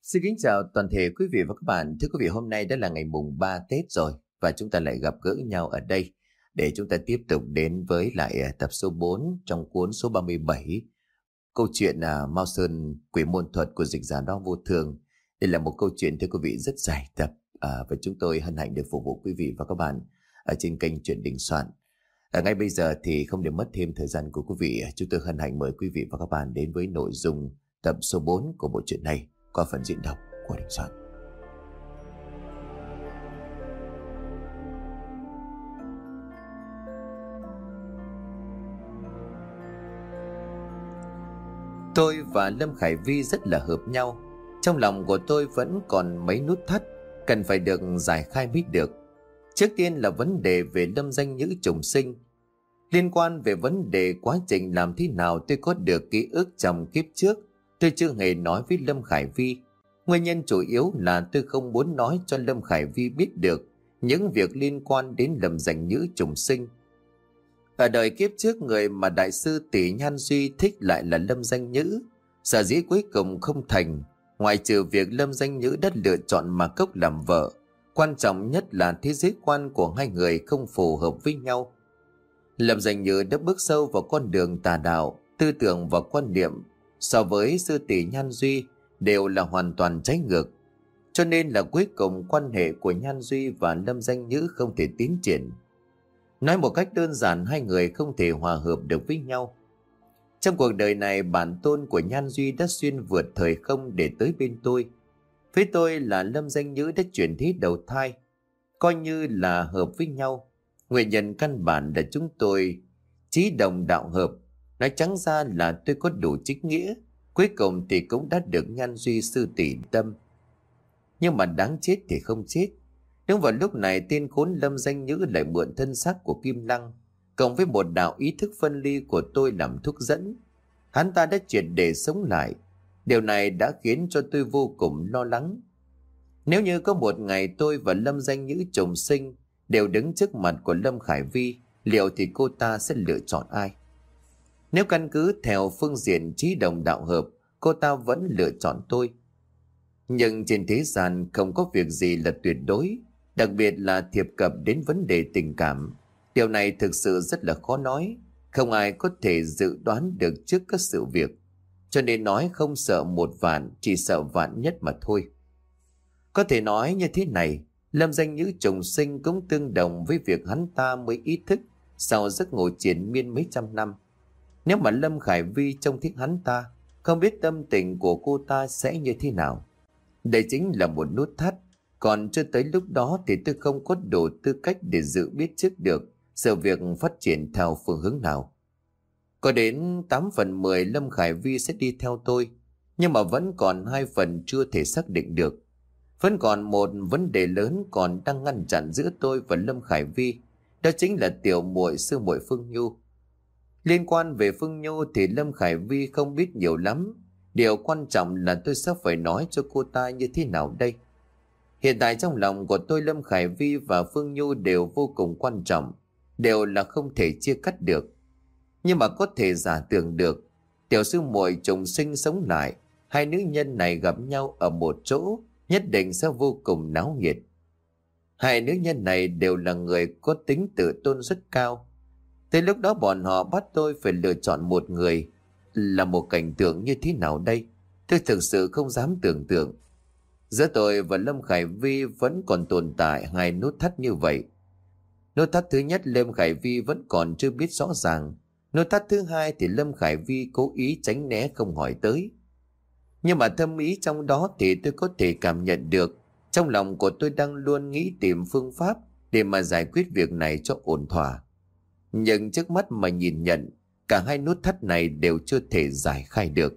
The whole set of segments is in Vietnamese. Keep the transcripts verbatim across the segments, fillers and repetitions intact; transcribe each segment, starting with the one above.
Xin kính chào toàn thể quý vị và các bạn. Thưa quý vị, hôm nay đã là ngày mùng ba Tết rồi và chúng ta lại gặp gỡ nhau ở đây để chúng ta tiếp tục đến với lại tập số bốn trong cuốn số ba mươi bảy, câu chuyện à, Mao Sơn Quỷ Môn Thuật của dịch giả Đó Vô Thường. Đây là một câu chuyện thưa quý vị rất dài tập à, và chúng tôi hân hạnh được phục vụ quý vị và các bạn ở trên kênh Chuyện Đình Soạn. À, ngay bây giờ thì không để mất thêm thời gian của quý vị, chúng tôi hân hạnh mời quý vị và các bạn đến với nội dung tập số bốn của bộ truyện này qua phần diễn đọc của Đình Soạn. Tôi và Lâm Khải Vi rất là hợp nhau. Trong lòng của tôi vẫn còn mấy nút thắt cần phải được giải khai mới được. Trước tiên là vấn đề về lâm danh nhữ trùng sinh. Liên quan về vấn đề quá trình làm thế nào tôi có được ký ức trong kiếp trước, tôi chưa hề nói với Lâm Khải Vi. Nguyên nhân chủ yếu là tôi không muốn nói cho Lâm Khải Vi biết được những việc liên quan đến lâm danh nhữ trùng sinh. Ở đời kiếp trước, người mà đại sư Tỷ Nhan Duy thích lại là lâm danh nhữ. Sở dĩ cuối cùng không thành, ngoài trừ việc lâm danh nhữ đã lựa chọn Mà Cốc làm vợ, quan trọng nhất là thế giới quan của hai người không phù hợp với nhau. Lâm danh nhữ đã bước sâu vào con đường tà đạo, tư tưởng và quan niệm so với sư Tỷ Nhan Duy đều là hoàn toàn trái ngược. Cho nên là cuối cùng quan hệ của Nhan Duy và Lâm danh nhữ không thể tiến triển. Nói một cách đơn giản, hai người không thể hòa hợp được với nhau. Trong cuộc đời này, bản tôn của Nhan Duy đã xuyên vượt thời không để tới bên tôi. Với tôi là Lâm danh nhữ đã chuyển thế đầu thai, coi như là hợp với nhau. Nguyên nhân căn bản là chúng tôi chí đồng đạo hợp. Nói trắng ra là tôi có đủ chính nghĩa, cuối cùng thì cũng đã được Nhan Duy sư tỷ tâm. Nhưng mà đáng chết thì không chết. Đúng vào lúc này, tên khốn Lâm danh nhữ lại mượn thân xác của Kim Lăng cộng với một đạo ý thức phân ly của tôi làm thúc dẫn. Hắn ta đã triệt để sống lại. Điều này đã khiến cho tôi vô cùng lo lắng. Nếu như có một ngày tôi và Lâm danh nhữ trùng sinh đều đứng trước mặt của Lâm Khải Vi, liệu thì cô ta sẽ lựa chọn ai? Nếu căn cứ theo phương diện trí đồng đạo hợp, cô ta vẫn lựa chọn tôi. Nhưng trên thế gian không có việc gì là tuyệt đối, đặc biệt là thiệp cập đến vấn đề tình cảm. Điều này thực sự rất là khó nói, không ai có thể dự đoán được trước các sự việc. Cho nên nói không sợ một vạn, chỉ sợ vạn nhất mà thôi. Có thể nói như thế này, Lâm danh nhữ trùng sinh cũng tương đồng với việc hắn ta mới ý thức sau giấc ngủ triền miên mấy trăm năm. Nếu mà Lâm Khải Vi trông thích hắn ta, không biết tâm tình của cô ta sẽ như thế nào. Đây chính là một nút thắt. Còn cho tới lúc đó thì tôi không có đủ tư cách để dự biết trước được sự việc phát triển theo phương hướng nào. Có đến tám phần mười Lâm Khải Vi sẽ đi theo tôi, nhưng mà vẫn còn hai phần chưa thể xác định được. Vẫn còn một vấn đề lớn còn đang ngăn chặn giữa tôi và Lâm Khải Vi, đó chính là tiểu muội sư muội Phương Nhu. Liên quan về Phương Nhu thì Lâm Khải Vi không biết nhiều lắm. Điều quan trọng là tôi sẽ phải nói cho cô ta như thế nào đây. Hiện tại trong lòng của tôi, Lâm Khải Vi và Phương Nhu đều vô cùng quan trọng, đều là không thể chia cắt được. Nhưng mà có thể giả tưởng được, tiểu sư muội trùng sinh sống lại, hai nữ nhân này gặp nhau ở một chỗ, nhất định sẽ vô cùng náo nhiệt. Hai nữ nhân này đều là người có tính tự tôn rất cao. Tới lúc đó bọn họ bắt tôi phải lựa chọn một người, là một cảnh tượng như thế nào đây? Tôi thực sự không dám tưởng tượng. Giữa tôi và Lâm Khải Vi vẫn còn tồn tại hai nút thắt như vậy. Nút thắt thứ nhất, Lâm Khải Vi vẫn còn chưa biết rõ ràng. Nút thắt thứ hai thì Lâm Khải Vi cố ý tránh né không hỏi tới. Nhưng mà thâm ý trong đó thì tôi có thể cảm nhận được. Trong lòng của tôi đang luôn nghĩ tìm phương pháp để mà giải quyết việc này cho ổn thỏa. Nhưng trước mắt mà nhìn nhận, cả hai nút thắt này đều chưa thể giải khai được.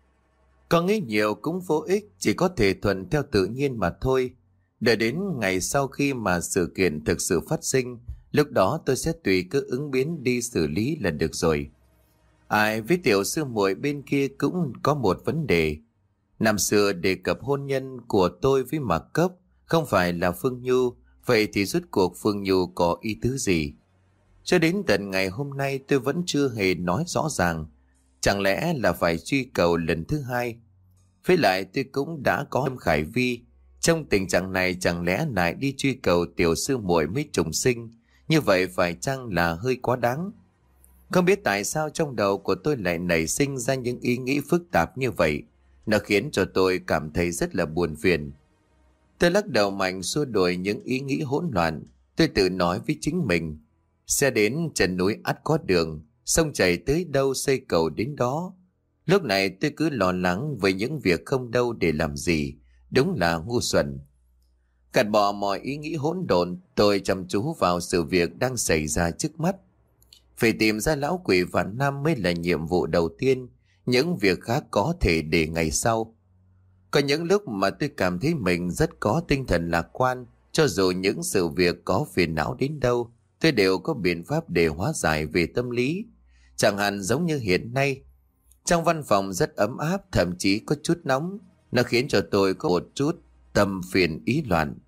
Có nghĩ nhiều cũng vô ích, chỉ có thể thuận theo tự nhiên mà thôi. Đợi đến ngày sau khi mà sự kiện thực sự phát sinh, lúc đó tôi sẽ tùy cơ ứng biến đi xử lý là được rồi. Ai với tiểu sư muội bên kia cũng có một vấn đề. Năm xưa đề cập hôn nhân của tôi với Mạc Cốc không phải là Phương Nhu, vậy thì rốt cuộc Phương Nhu có ý tứ gì? Cho đến tận ngày hôm nay tôi vẫn chưa hề nói rõ ràng. Chẳng lẽ là phải truy cầu lần thứ hai? Với lại tôi cũng đã có Lâm Khải Vi. Trong tình trạng này chẳng lẽ lại đi truy cầu tiểu sư muội mới trùng sinh? Như vậy phải chăng là hơi quá đáng? Không biết tại sao trong đầu của tôi lại nảy sinh ra những ý nghĩ phức tạp như vậy. Nó khiến cho tôi cảm thấy rất là buồn phiền. Tôi lắc đầu mạnh xua đuổi những ý nghĩ hỗn loạn. Tôi tự nói với chính mình, sẽ đến chân núi ắt có đường, sông chảy tới đâu xây cầu đến đó. Lúc này tôi cứ lo lắng về những việc không đâu để làm gì, đúng là ngu xuẩn. Gạt bỏ mọi ý nghĩ hỗn độn, tôi chăm chú vào sự việc đang xảy ra trước mắt. Phải tìm ra lão quỷ vạn năm mới là nhiệm vụ đầu tiên, những việc khác có thể để ngày sau. Có những lúc mà tôi cảm thấy mình rất có tinh thần lạc quan, cho dù những sự việc có phiền não đến đâu, tôi đều có biện pháp để hóa giải về tâm lý. Chẳng hạn giống như hiện nay, trong văn phòng rất ấm áp, thậm chí có chút nóng, nó khiến cho tôi có một chút tâm phiền ý loạn.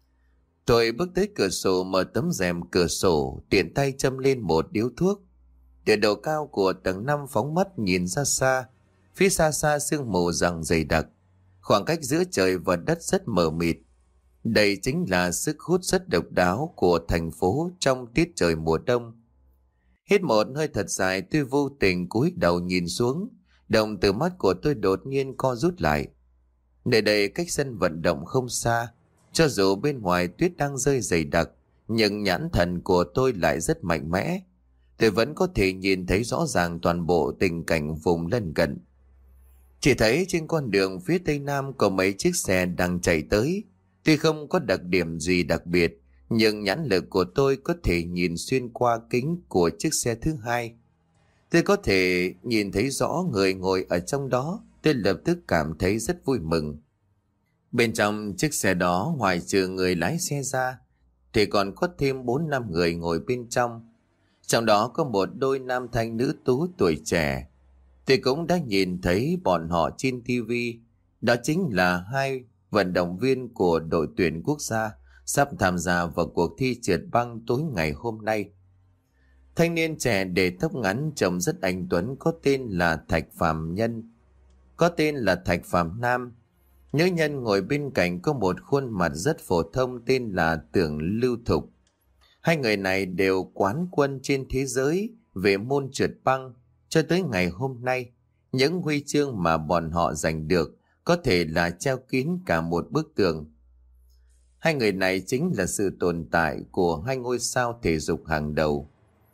Tôi bước tới cửa sổ, mở tấm rèm cửa sổ, tiện tay châm lên một điếu thuốc. Từ độ cao của tầng năm phóng mắt nhìn ra xa, phía xa xa sương mù giăng dày đặc, khoảng cách giữa trời và đất rất mờ mịt. Đây chính là sức hút rất độc đáo của thành phố trong tiết trời mùa đông. Hít một hơi thật dài, tôi vô tình cúi đầu nhìn xuống, đồng từ mắt của tôi đột nhiên co rút lại. Nơi đây cách sân vận động không xa, cho dù bên ngoài tuyết đang rơi dày đặc, nhưng nhãn thần của tôi lại rất mạnh mẽ. Tôi vẫn có thể nhìn thấy rõ ràng toàn bộ tình cảnh vùng lân cận. Chỉ thấy trên con đường phía tây nam có mấy chiếc xe đang chạy tới. Tuy không có đặc điểm gì đặc biệt, nhưng nhãn lực của tôi có thể nhìn xuyên qua kính của chiếc xe thứ hai. Tôi có thể nhìn thấy rõ người ngồi ở trong đó. Tôi lập tức cảm thấy rất vui mừng. Bên trong chiếc xe đó, ngoài trừ người lái xe ra, thì còn có thêm bốn năm người ngồi bên trong. Trong đó có một đôi nam thanh nữ tú tuổi trẻ. Tôi cũng đã nhìn thấy bọn họ trên tivi. Đó chính là hai vận động viên của đội tuyển quốc gia sắp tham gia vào cuộc thi trượt băng tối ngày hôm nay. Thanh niên trẻ để tóc ngắn trông rất anh tuấn có tên là Thạch Phàm Nhân, có tên là Thạch Phàm Nam. Nữ nhân ngồi bên cạnh có một khuôn mặt rất phổ thông tên là Tưởng Lưu Thục. Hai người này đều quán quân trên thế giới về môn trượt băng. Cho tới ngày hôm nay, những huy chương mà bọn họ giành được có thể là treo kín cả một bức tường. Hai người này chính là sự tồn tại của hai ngôi sao thể dục hàng đầu.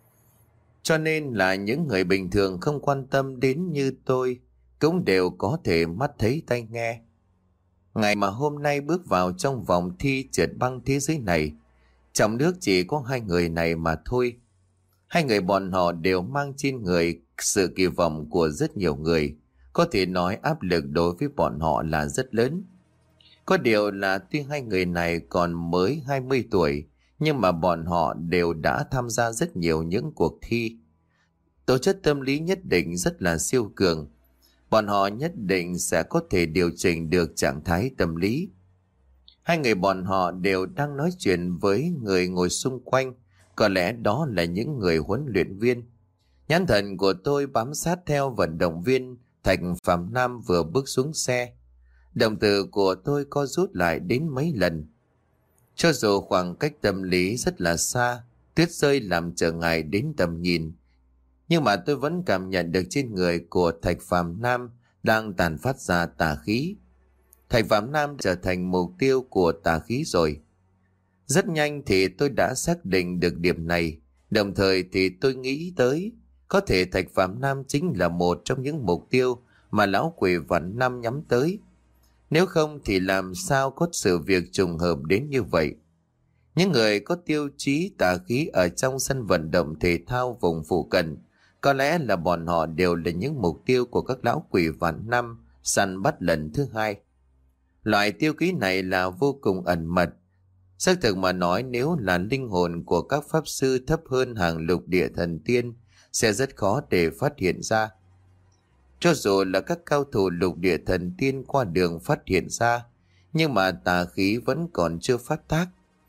Cho nên là những người bình thường không quan tâm đến như tôi cũng đều có thể mắt thấy tai nghe. Ngày mà hôm nay bước vào trong vòng thi trượt băng thế giới này, trong nước chỉ có hai người này mà thôi. Hai người bọn họ đều mang trên người sự kỳ vọng của rất nhiều người. Có thể nói áp lực đối với bọn họ là rất lớn. Có điều là tuy hai người này còn mới hai mươi tuổi, nhưng mà bọn họ đều đã tham gia rất nhiều những cuộc thi. Tố chất tâm lý nhất định rất là siêu cường. Bọn họ nhất định sẽ có thể điều chỉnh được trạng thái tâm lý. Hai người bọn họ đều đang nói chuyện với người ngồi xung quanh. Có lẽ đó là những người huấn luyện viên. Nhãn thần của tôi bám sát theo vận động viên Thạch Phàm Nam vừa bước xuống xe. Đồng tử của tôi co rút lại đến mấy lần. Cho dù khoảng cách tâm lý rất là xa, tuyết rơi làm trở ngại đến tầm nhìn, nhưng mà tôi vẫn cảm nhận được trên người của Thạch Phàm Nam đang tàn phát ra tà khí. Thạch Phàm Nam trở thành mục tiêu của tà khí rồi. Rất nhanh thì tôi đã xác định được điểm này. Đồng thời thì tôi nghĩ tới có thể Thạch Phàm Nam chính là một trong những mục tiêu mà lão quỷ vạn năm nhắm tới. Nếu không thì làm sao có sự việc trùng hợp đến như vậy. Những người có tiêu chí tà khí ở trong sân vận động thể thao vùng phụ cận, có lẽ là bọn họ đều là những mục tiêu của các lão quỷ vạn năm săn bắt lần thứ hai. Loại tiêu ký này là vô cùng ẩn mật. Xác thực mà nói, nếu là linh hồn của các pháp sư thấp hơn hàng lục địa thần tiên sẽ rất khó để phát hiện ra. Cho dù là các cao thủ lục địa thần tiên qua đường phát hiện ra, nhưng mà tà khí vẫn còn chưa phát tác.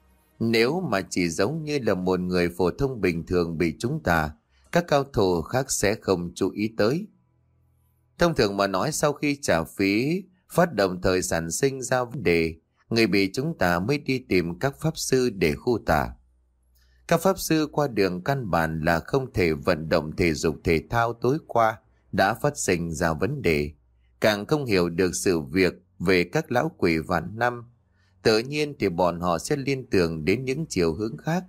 Nếu mà chỉ giống như là một người phổ thông bình thường bị trúng tà, các cao thủ khác sẽ không chú ý tới. Thông thường mà nói, sau khi trả phí phát động thời sản sinh ra vấn đề, người bị chúng ta mới đi tìm các pháp sư để khu tả. Các pháp sư qua đường căn bản là không thể vận động thể dục thể thao tối qua đã phát sinh ra vấn đề, càng không hiểu được sự việc về các lão quỷ vạn năm. Tự nhiên thì bọn họ sẽ liên tưởng đến những chiều hướng khác.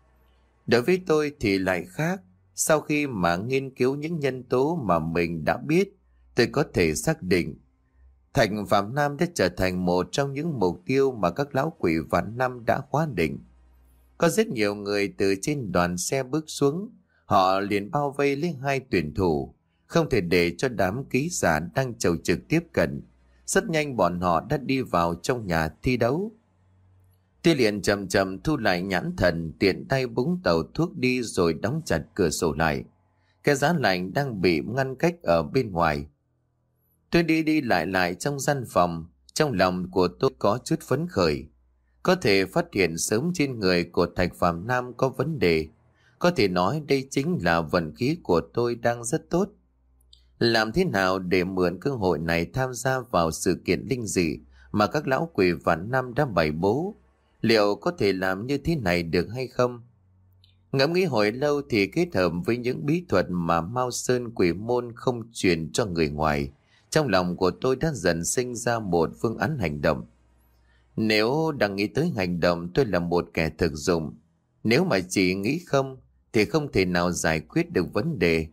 Đối với tôi thì lại khác. Sau khi mà nghiên cứu những nhân tố mà mình đã biết, tôi có thể xác định Thạch Phạm Nam đã trở thành một trong những mục tiêu mà các lão quỷ vạn năm đã khóa định. Có rất nhiều người từ trên đoàn xe bước xuống, họ liền bao vây lấy hai tuyển thủ, không thể để cho đám ký giả đang chầu trực tiếp cận. Rất nhanh bọn họ đã đi vào trong nhà thi đấu. Tôi liền chậm chậm thu lại nhãn thần, tiện tay búng tàu thuốc đi rồi đóng chặt cửa sổ lại. Cái giá lạnh đang bị ngăn cách ở bên ngoài. Tôi đi đi lại lại trong gian phòng, trong lòng của tôi có chút phấn khởi. Có thể phát hiện sớm trên người của Thạch Phạm Nam có vấn đề. Có thể nói đây chính là vận khí của tôi đang rất tốt. Làm thế nào để mượn cơ hội này tham gia vào sự kiện linh dị mà các lão quỷ vạn năm đã bày bố? Liệu có thể làm như thế này được hay không? Ngẫm nghĩ hồi lâu thì kết hợp với những bí thuật mà Mao Sơn Quỷ Môn không truyền cho người ngoài, trong lòng của tôi đã dần sinh ra một phương án hành động. Nếu đang nghĩ tới hành động, tôi là một kẻ thực dụng. Nếu mà chỉ nghĩ không thì không thể nào giải quyết được vấn đề.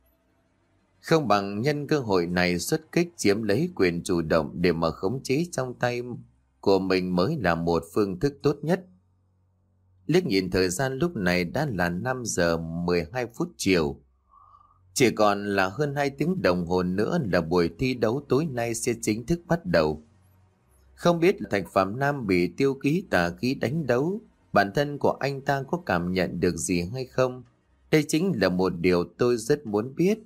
Không bằng nhân cơ hội này xuất kích chiếm lấy quyền chủ động để mà khống chế trong tay của mình mới là một phương thức tốt nhất. Liếc nhìn thời gian lúc này đã là năm giờ mười hai phút chiều. Chỉ còn là hơn hai tiếng đồng hồ nữa là buổi thi đấu tối nay sẽ chính thức bắt đầu. Không biết Thạch Phạm Nam bị tiêu ký tà khí đánh đấu, bản thân của anh ta có cảm nhận được gì hay không? Đây chính là một điều tôi rất muốn biết.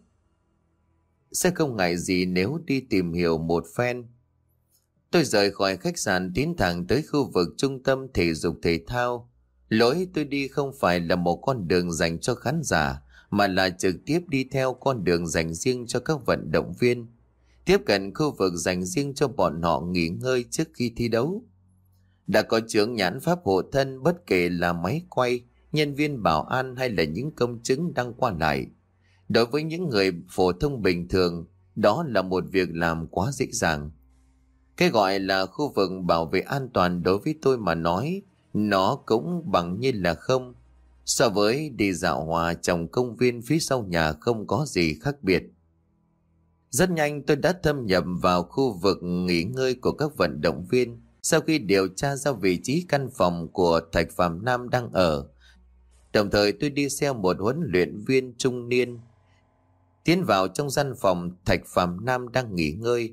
Sẽ không ngại gì nếu đi tìm hiểu một phen. Tôi rời khỏi khách sạn tiến thẳng tới khu vực trung tâm thể dục thể thao. Lối tôi đi không phải là một con đường dành cho khán giả, mà là trực tiếp đi theo con đường dành riêng cho các vận động viên, tiếp cận khu vực dành riêng cho bọn họ nghỉ ngơi trước khi thi đấu. Đã có chướng nhãn pháp hộ thân bất kể là máy quay, nhân viên bảo an hay là những công chứng đang qua lại. Đối với những người phổ thông bình thường, đó là một việc làm quá dễ dàng. Cái gọi là khu vực bảo vệ an toàn đối với tôi mà nói, nó cũng bằng như là không. So với đi dạo hòa trong công viên phía sau nhà không có gì khác biệt. Rất nhanh tôi đã thâm nhập vào khu vực nghỉ ngơi của các vận động viên. Sau khi điều tra ra vị trí căn phòng của Thạch Phạm Nam đang ở, đồng thời tôi đi theo một huấn luyện viên trung niên tiến vào trong gian phòng Thạch Phạm Nam đang nghỉ ngơi.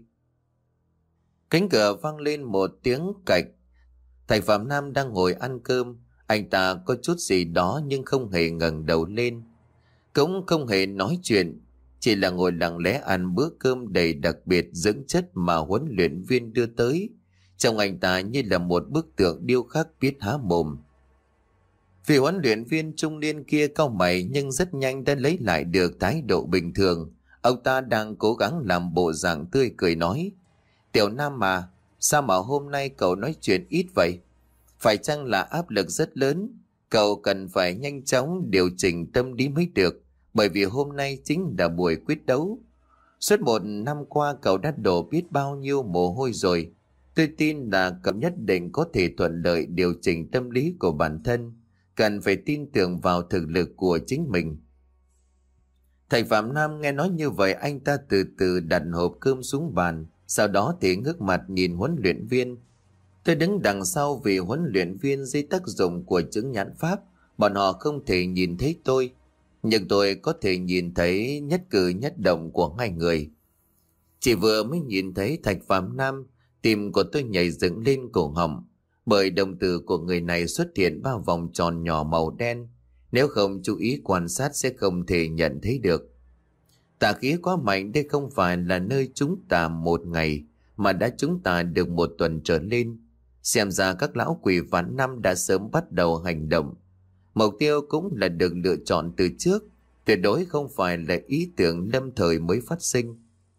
Cánh cửa vang lên một tiếng cạch. Thạch Phạm Nam đang ngồi ăn cơm. Anh ta có chút gì đó nhưng không hề ngẩng đầu lên, cũng không hề nói chuyện, chỉ là ngồi lặng lẽ ăn bữa cơm đầy đặc biệt dưỡng chất mà huấn luyện viên đưa tới. Trông anh ta như là một bức tượng điêu khắc biết há mồm. Vị huấn luyện viên trung niên kia cau mày nhưng rất nhanh đã lấy lại được thái độ bình thường. Ông ta đang cố gắng làm bộ dạng tươi cười nói: "Tiểu Nam mà, sao mà hôm nay cậu nói chuyện ít vậy? Phải chăng là áp lực rất lớn? Cậu cần phải nhanh chóng điều chỉnh tâm lý mới được, bởi vì hôm nay chính là buổi quyết đấu. Suốt một năm qua cậu đã đổ biết bao nhiêu mồ hôi rồi. Tôi tin là cậu nhất định có thể thuận lợi điều chỉnh tâm lý của bản thân. Cần phải tin tưởng vào thực lực của chính mình." Thạch Phạm Nam nghe nói như vậy, anh ta từ từ đặt hộp cơm xuống bàn, sau đó thì ngước mặt nhìn huấn luyện viên. Tôi đứng đằng sau vì huấn luyện viên dưới tác dụng của chứng nhãn pháp, bọn họ không thể nhìn thấy tôi, nhưng tôi có thể nhìn thấy nhất cử nhất động của hai người. Chỉ vừa mới nhìn thấy Thạch Phạm Nam, tim của tôi nhảy dựng lên cổ họng, bởi đồng tử của người này xuất hiện ba vòng tròn nhỏ màu đen. Nếu không chú ý quan sát sẽ không thể nhận thấy được. Tà khí quá mạnh, đây không phải là nơi chúng ta một ngày, mà đã chúng ta được một tuần trở lên. Xem ra các lão quỷ vạn năm đã sớm bắt đầu hành động. Mục tiêu cũng là được lựa chọn từ trước, tuyệt đối không phải là ý tưởng lâm thời mới phát sinh.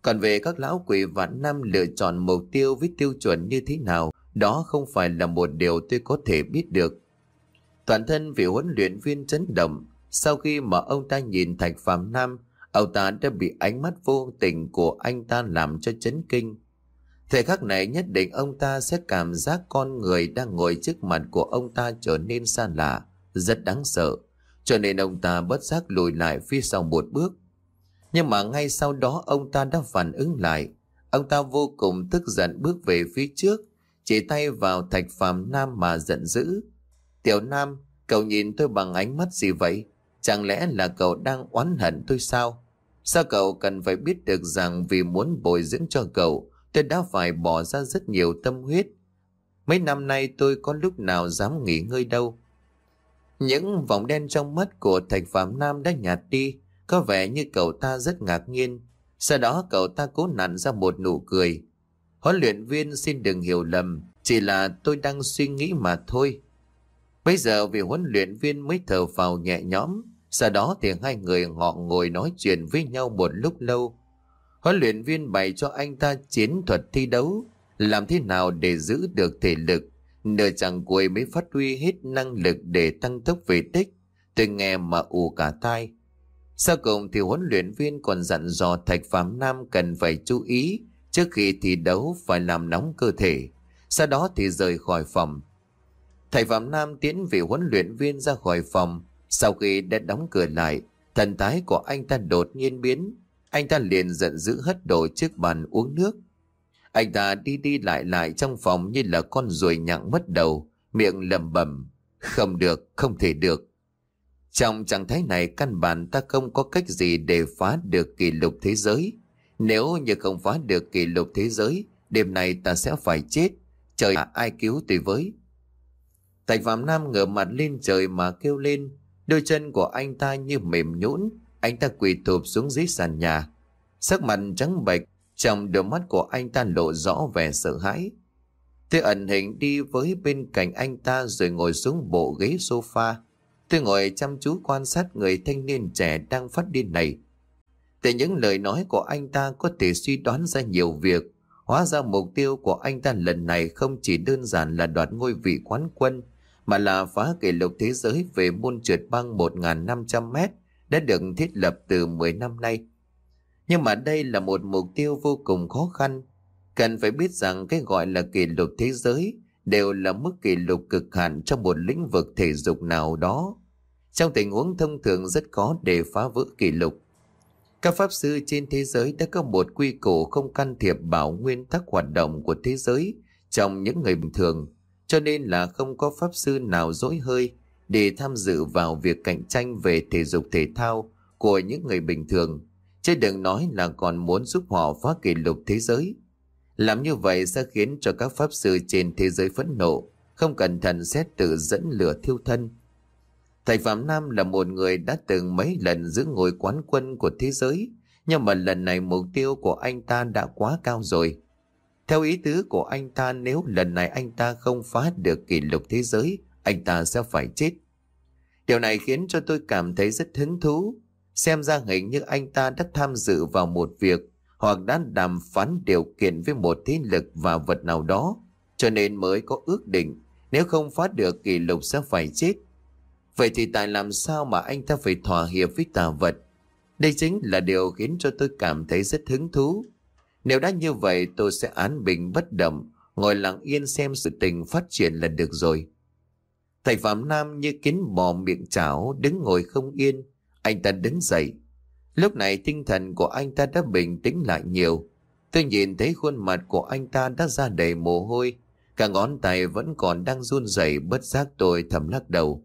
Còn về các lão quỷ vạn năm lựa chọn mục tiêu với tiêu chuẩn như thế nào, đó không phải là một điều tôi có thể biết được. Toàn thân vị huấn luyện viên chấn động. Sau khi mà ông ta nhìn Thạch Phàm Nam, ông ta đã bị ánh mắt vô tình của anh ta làm cho chấn kinh. Thời khắc này nhất định ông ta sẽ cảm giác con người đang ngồi trước mặt của ông ta trở nên xa lạ, rất đáng sợ. Cho nên ông ta bất giác lùi lại phía sau một bước. Nhưng mà ngay sau đó ông ta đã phản ứng lại. Ông ta vô cùng tức giận bước về phía trước, chỉ tay vào Thạch Phàm Nam mà giận dữ. Tiểu Nam, cậu nhìn tôi bằng ánh mắt gì vậy? Chẳng lẽ là cậu đang oán hận tôi sao? Sao cậu cần phải biết được rằng vì muốn bồi dưỡng cho cậu, tôi đã phải bỏ ra rất nhiều tâm huyết. Mấy năm nay tôi có lúc nào dám nghỉ ngơi đâu. Những vòng đen trong mắt của Thạch Phàm Nam đã nhạt đi, có vẻ như cậu ta rất ngạc nhiên. Sau đó cậu ta cố nặn ra một nụ cười. Huấn luyện viên xin đừng hiểu lầm, chỉ là tôi đang suy nghĩ mà thôi. Bây giờ vị huấn luyện viên mới thở phào nhẹ nhõm. Sau đó thì hai người họ ngồi nói chuyện với nhau một lúc lâu. Huấn luyện viên bày cho anh ta chiến thuật thi đấu, làm thế nào để giữ được thể lực, nửa chặng cuối mới phát huy hết năng lực để tăng tốc về đích. Tôi nghe mà ù cả tai. Sau cùng thì huấn luyện viên còn dặn dò Thạch Phàm Nam cần phải chú ý trước khi thi đấu phải làm nóng cơ thể. Sau đó thì rời khỏi phòng. Thạch Phàm Nam tiến vị huấn luyện viên ra khỏi phòng. Sau khi đã đóng cửa lại, thần thái của anh ta đột nhiên biến. Anh ta liền giận dữ hất đổ chiếc bàn uống nước. Anh ta đi đi lại lại trong phòng như là con ruồi nhặng mất đầu, miệng lẩm bẩm: không được, không thể được. Trong trạng thái này căn bản ta không có cách gì để phá được kỷ lục thế giới. Nếu như không phá được kỷ lục thế giới, đêm nay ta sẽ phải chết. Trời ạ, ai cứu tôi với. Thạch Phàm Nam ngửa mặt lên trời mà kêu lên. Đôi chân của anh ta như mềm nhũn, anh ta quỳ thụp xuống dưới sàn nhà. Sắc mặt trắng bệch, trong đôi mắt của anh ta lộ rõ vẻ sợ hãi. Tôi ẩn hình đi với bên cạnh anh ta rồi ngồi xuống bộ ghế sofa. Tôi ngồi chăm chú quan sát người thanh niên trẻ đang phát điên này. Từ những lời nói của anh ta có thể suy đoán ra nhiều việc. Hóa ra mục tiêu của anh ta lần này không chỉ đơn giản là đoạt ngôi vị quán quân, mà là phá kỷ lục thế giới về môn trượt băng một nghìn năm trăm mét đã được thiết lập từ mười năm nay. Nhưng mà đây là một mục tiêu vô cùng khó khăn. Cần phải biết rằng cái gọi là kỷ lục thế giới đều là mức kỷ lục cực hạn trong một lĩnh vực thể dục nào đó. Trong tình huống thông thường rất khó để phá vỡ kỷ lục. Các pháp sư trên thế giới đã có một quy củ không can thiệp vào nguyên tắc hoạt động của thế giới trong những người bình thường, cho nên là không có pháp sư nào dỗi hơi để tham dự vào việc cạnh tranh về thể dục thể thao của những người bình thường, chứ đừng nói là còn muốn giúp họ phá kỷ lục thế giới. Làm như vậy sẽ khiến cho các pháp sư trên thế giới phẫn nộ, không cẩn thận sẽ tự dẫn lửa thiêu thân. Thạch Phàm Nam là một người đã từng mấy lần giữ ngôi quán quân của thế giới, nhưng mà lần này mục tiêu của anh ta đã quá cao rồi. Theo ý tứ của anh ta, nếu lần này anh ta không phá được kỷ lục thế giới, anh ta sẽ phải chết. Điều này khiến cho tôi cảm thấy rất hứng thú. Xem ra hình như anh ta đã tham dự vào một việc hoặc đã đàm phán điều kiện với một thế lực và vật nào đó, cho nên mới có ước định nếu không phá được kỷ lục sẽ phải chết. Vậy thì tại làm sao mà anh ta phải thỏa hiệp với tà vật? Đây chính là điều khiến cho tôi cảm thấy rất hứng thú. Nếu đã như vậy tôi sẽ án bình bất động, ngồi lặng yên xem sự tình phát triển là được rồi. Thạch Phàm Nam như kiến bò miệng chảo, đứng ngồi không yên. Anh ta đứng dậy. Lúc này tinh thần của anh ta đã bình tĩnh lại nhiều. Tôi nhìn thấy khuôn mặt của anh ta đã ra đầy mồ hôi, cả ngón tay vẫn còn đang run rẩy. Bất giác tôi thầm lắc đầu.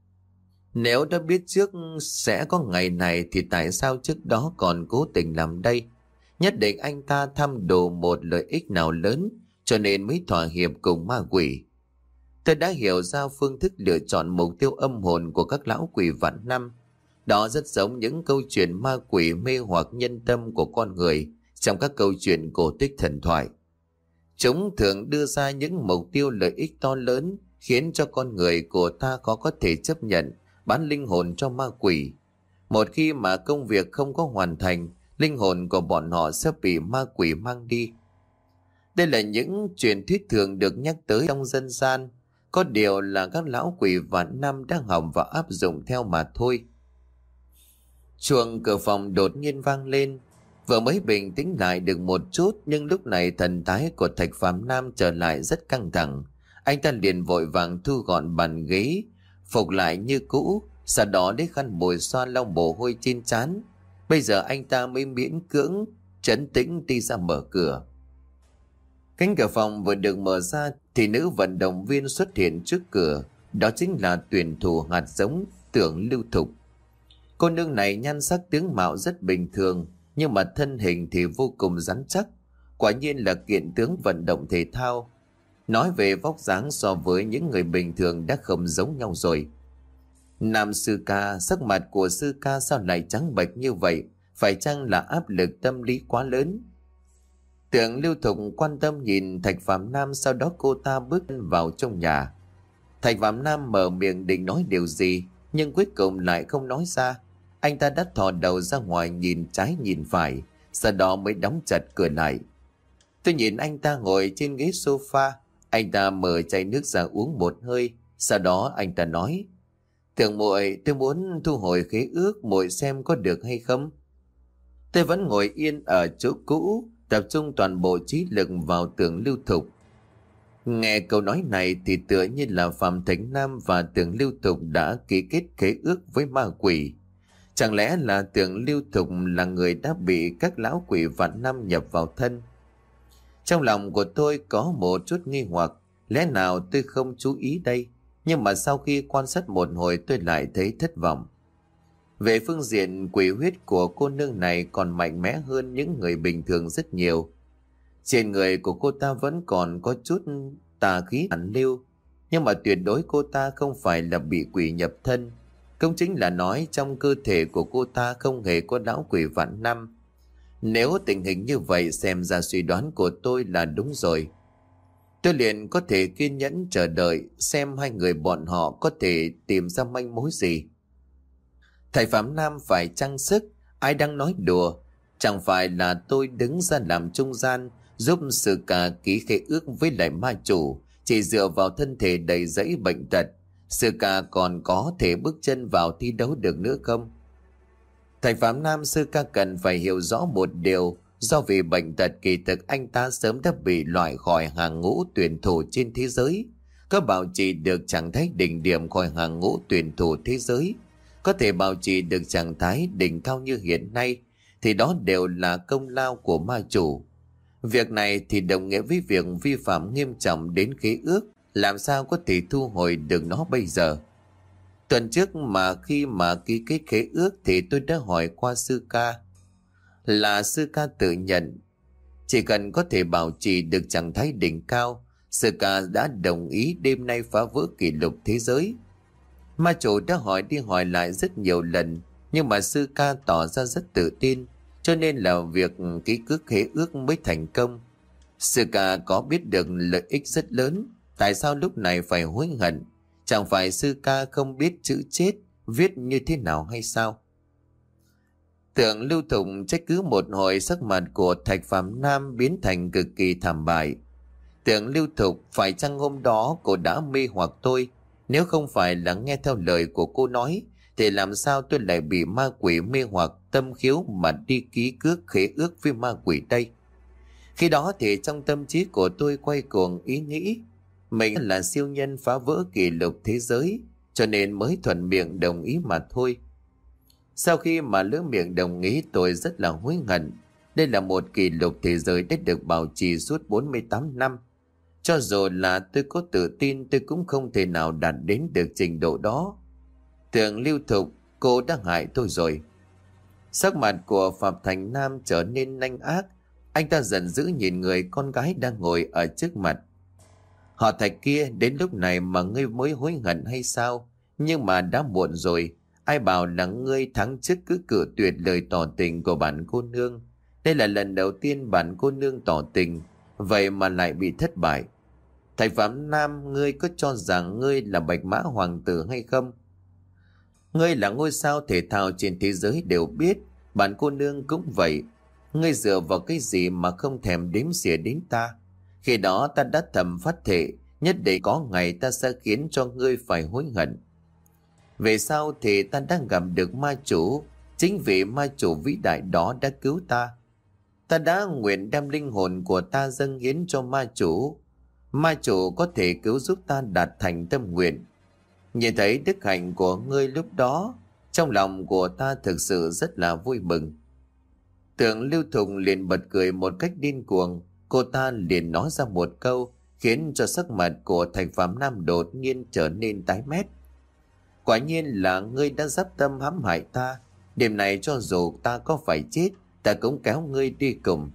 Nếu đã biết trước sẽ có ngày này thì tại sao trước đó còn cố tình làm đây? Nhất định anh ta thăm đồ một lợi ích nào lớn, cho nên mới thỏa hiệp cùng ma quỷ. Tôi đã hiểu ra phương thức lựa chọn mục tiêu âm hồn của các lão quỷ vạn năm. Đó rất giống những câu chuyện ma quỷ mê hoặc nhân tâm của con người trong các câu chuyện cổ tích thần thoại. Chúng thường đưa ra những mục tiêu lợi ích to lớn, khiến cho con người của ta khó có thể chấp nhận bán linh hồn cho ma quỷ. Một khi mà công việc không có hoàn thành linh hồn của bọn họ sẽ bị ma quỷ mang đi. Đây là những truyền thuyết thường được nhắc tới trong dân gian, có điều là các lão quỷ vạn năm đang học và áp dụng theo mà thôi. Chuông cửa phòng đột nhiên vang lên. Vừa mới bình tĩnh lại được một chút, nhưng lúc này thần thái của Thạch Phàm Nam trở lại rất căng thẳng. Anh ta liền vội vàng thu gọn bàn ghế, phục lại như cũ, sau đó lấy khăn bồi xoa lau mồ hôi trên trán. Bây giờ anh ta mới miễn cưỡng trấn tĩnh đi ra mở cửa. Cánh cửa phòng vừa được mở ra thì nữ vận động viên xuất hiện trước cửa, đó chính là tuyển thủ hạt giống Tưởng Lưu Thục. Cô nương này nhan sắc tướng mạo rất bình thường, nhưng mà thân hình thì vô cùng rắn chắc, quả nhiên là kiện tướng vận động thể thao. Nói về vóc dáng so với những người bình thường đã không giống nhau rồi. Nam sư ca, sắc mặt của sư ca sao lại trắng bệch như vậy? Phải chăng là áp lực tâm lý quá lớn? Tưởng Lưu Thục quan tâm nhìn Thạch Phàm Nam, sau đó cô ta bước vào trong nhà. Thạch Phàm Nam mở miệng định nói điều gì, nhưng cuối cùng lại không nói ra. Anh ta đã thò đầu ra ngoài nhìn trái nhìn phải, sau đó mới đóng chặt cửa lại. Tôi nhìn anh ta ngồi trên ghế sofa, anh ta mở chai nước ra uống một hơi, sau đó anh ta nói: Tưởng muội, tôi muốn thu hồi khế ước, muội xem có được hay không? Tôi vẫn ngồi yên ở chỗ cũ, tập trung toàn bộ trí lực vào Tưởng Lưu Thục. Nghe câu nói này thì tựa như là Phạm Thành Nam và Tưởng Lưu Thục đã ký kết khế ước với ma quỷ. Chẳng lẽ là Tưởng Lưu Thục là người đã bị các lão quỷ vạn năm nhập vào thân? Trong lòng của tôi có một chút nghi hoặc, lẽ nào tôi không chú ý đây? Nhưng mà sau khi quan sát một hồi tôi lại thấy thất vọng. Về phương diện quỷ huyết của cô nương này còn mạnh mẽ hơn những người bình thường rất nhiều. Trên người của cô ta vẫn còn có chút tà khí ẩn lưu, nhưng mà tuyệt đối cô ta không phải là bị quỷ nhập thân. Cũng chính là nói trong cơ thể của cô ta không hề có lão quỷ vạn năm. Nếu tình hình như vậy, xem ra suy đoán của tôi là đúng rồi. Tôi liền có thể kiên nhẫn chờ đợi xem hai người bọn họ có thể tìm ra manh mối gì. Thầy Phạm Nam phải trang sức, ai đang nói đùa? Chẳng phải là tôi đứng ra làm trung gian, giúp sự cả ký khế ước với lại ma chủ, chỉ dựa vào thân thể đầy dẫy bệnh tật, sự ca còn có thể bước chân vào thi đấu được nữa không? Thầy Phạm Nam sư ca cần phải hiểu rõ một điều, do vì bệnh tật kỳ thực anh ta sớm đã bị loại khỏi hàng ngũ tuyển thủ trên thế giới. Có bảo trì được trạng thái đỉnh điểm khỏi hàng ngũ tuyển thủ thế giới, có thể bảo trì được trạng thái đỉnh cao như hiện nay, thì đó đều là công lao của ma chủ. Việc này thì đồng nghĩa với việc vi phạm nghiêm trọng đến khế ước, làm sao có thể thu hồi được nó bây giờ? Tuần trước mà khi mà ký kết khế ước thì tôi đã hỏi qua sư ca, là sư ca tự nhận chỉ cần có thể bảo trì được trạng thái đỉnh cao, sư ca đã đồng ý đêm nay phá vỡ kỷ lục thế giới. Ma chủ đã hỏi đi hỏi lại rất nhiều lần, nhưng mà sư ca tỏ ra rất tự tin, cho nên là việc ký cước khế ước mới thành công. Sư ca có biết được lợi ích rất lớn, tại sao lúc này phải hối hận? Chẳng phải sư ca không biết chữ chết viết như thế nào hay sao? Tưởng Lưu Thục trách cứ một hồi, sắc mặt của Thạch Phạm Nam biến thành cực kỳ thảm bại. Tưởng Lưu Thục, phải chăng hôm đó cô đã mê hoặc tôi? Nếu không phải là nghe theo lời của cô nói, thì làm sao tôi lại bị ma quỷ mê hoặc tâm khiếu mà đi ký cước khế ước với ma quỷ đây? Khi đó thì trong tâm trí của tôi quay cuồng ý nghĩ mình là siêu nhân phá vỡ kỷ lục thế giới, cho nên mới thuận miệng đồng ý mà thôi. Sau khi mà lỡ miệng đồng ý, tôi rất là hối hận. Đây là một kỷ lục thế giới đã được bảo trì suốt bốn mươi tám năm. Cho dù là tôi có tự tin, tôi cũng không thể nào đạt đến được trình độ đó. Tưởng Lưu Thục, cô đã hại tôi rồi. Sắc mặt của Phạm Thành Nam trở nên nanh ác. Anh ta giận dữ nhìn người con gái đang ngồi ở trước mặt. Họ Thạch kia, đến lúc này mà ngươi mới hối hận hay sao? Nhưng mà đã muộn rồi. Ai bảo là ngươi tháng trước cứ cự tuyệt lời tỏ tình của bản cô nương. Đây là lần đầu tiên bản cô nương tỏ tình, vậy mà lại bị thất bại. Thầy Phạm Nam, ngươi có cho rằng ngươi là bạch mã hoàng tử hay không? Ngươi là ngôi sao thể thao trên thế giới đều biết, Bạn cô nương cũng vậy. Ngươi dựa vào cái gì mà không thèm đếm xỉa đến ta? Khi đó ta đã thầm phát thệ, nhất định có ngày ta sẽ khiến cho ngươi phải hối hận. Về sau thì ta đang gặp được ma chủ. Chính vì ma chủ vĩ đại đó đã cứu ta. Ta đã nguyện đem linh hồn của ta dâng hiến cho ma chủ. Ma chủ có thể cứu giúp ta đạt thành tâm nguyện. Nhìn thấy đức hạnh của ngươi lúc đó, trong lòng của ta thực sự rất là vui mừng. Tưởng Lưu Thục liền bật cười một cách điên cuồng. Cô ta liền nói ra một câu khiến cho sắc mặt của Thạch Phạm Nam đột nhiên trở nên tái mét. Quả nhiên là ngươi đã dắp tâm hãm hại ta. Đêm này cho dù ta có phải chết, ta cũng kéo ngươi đi cùng.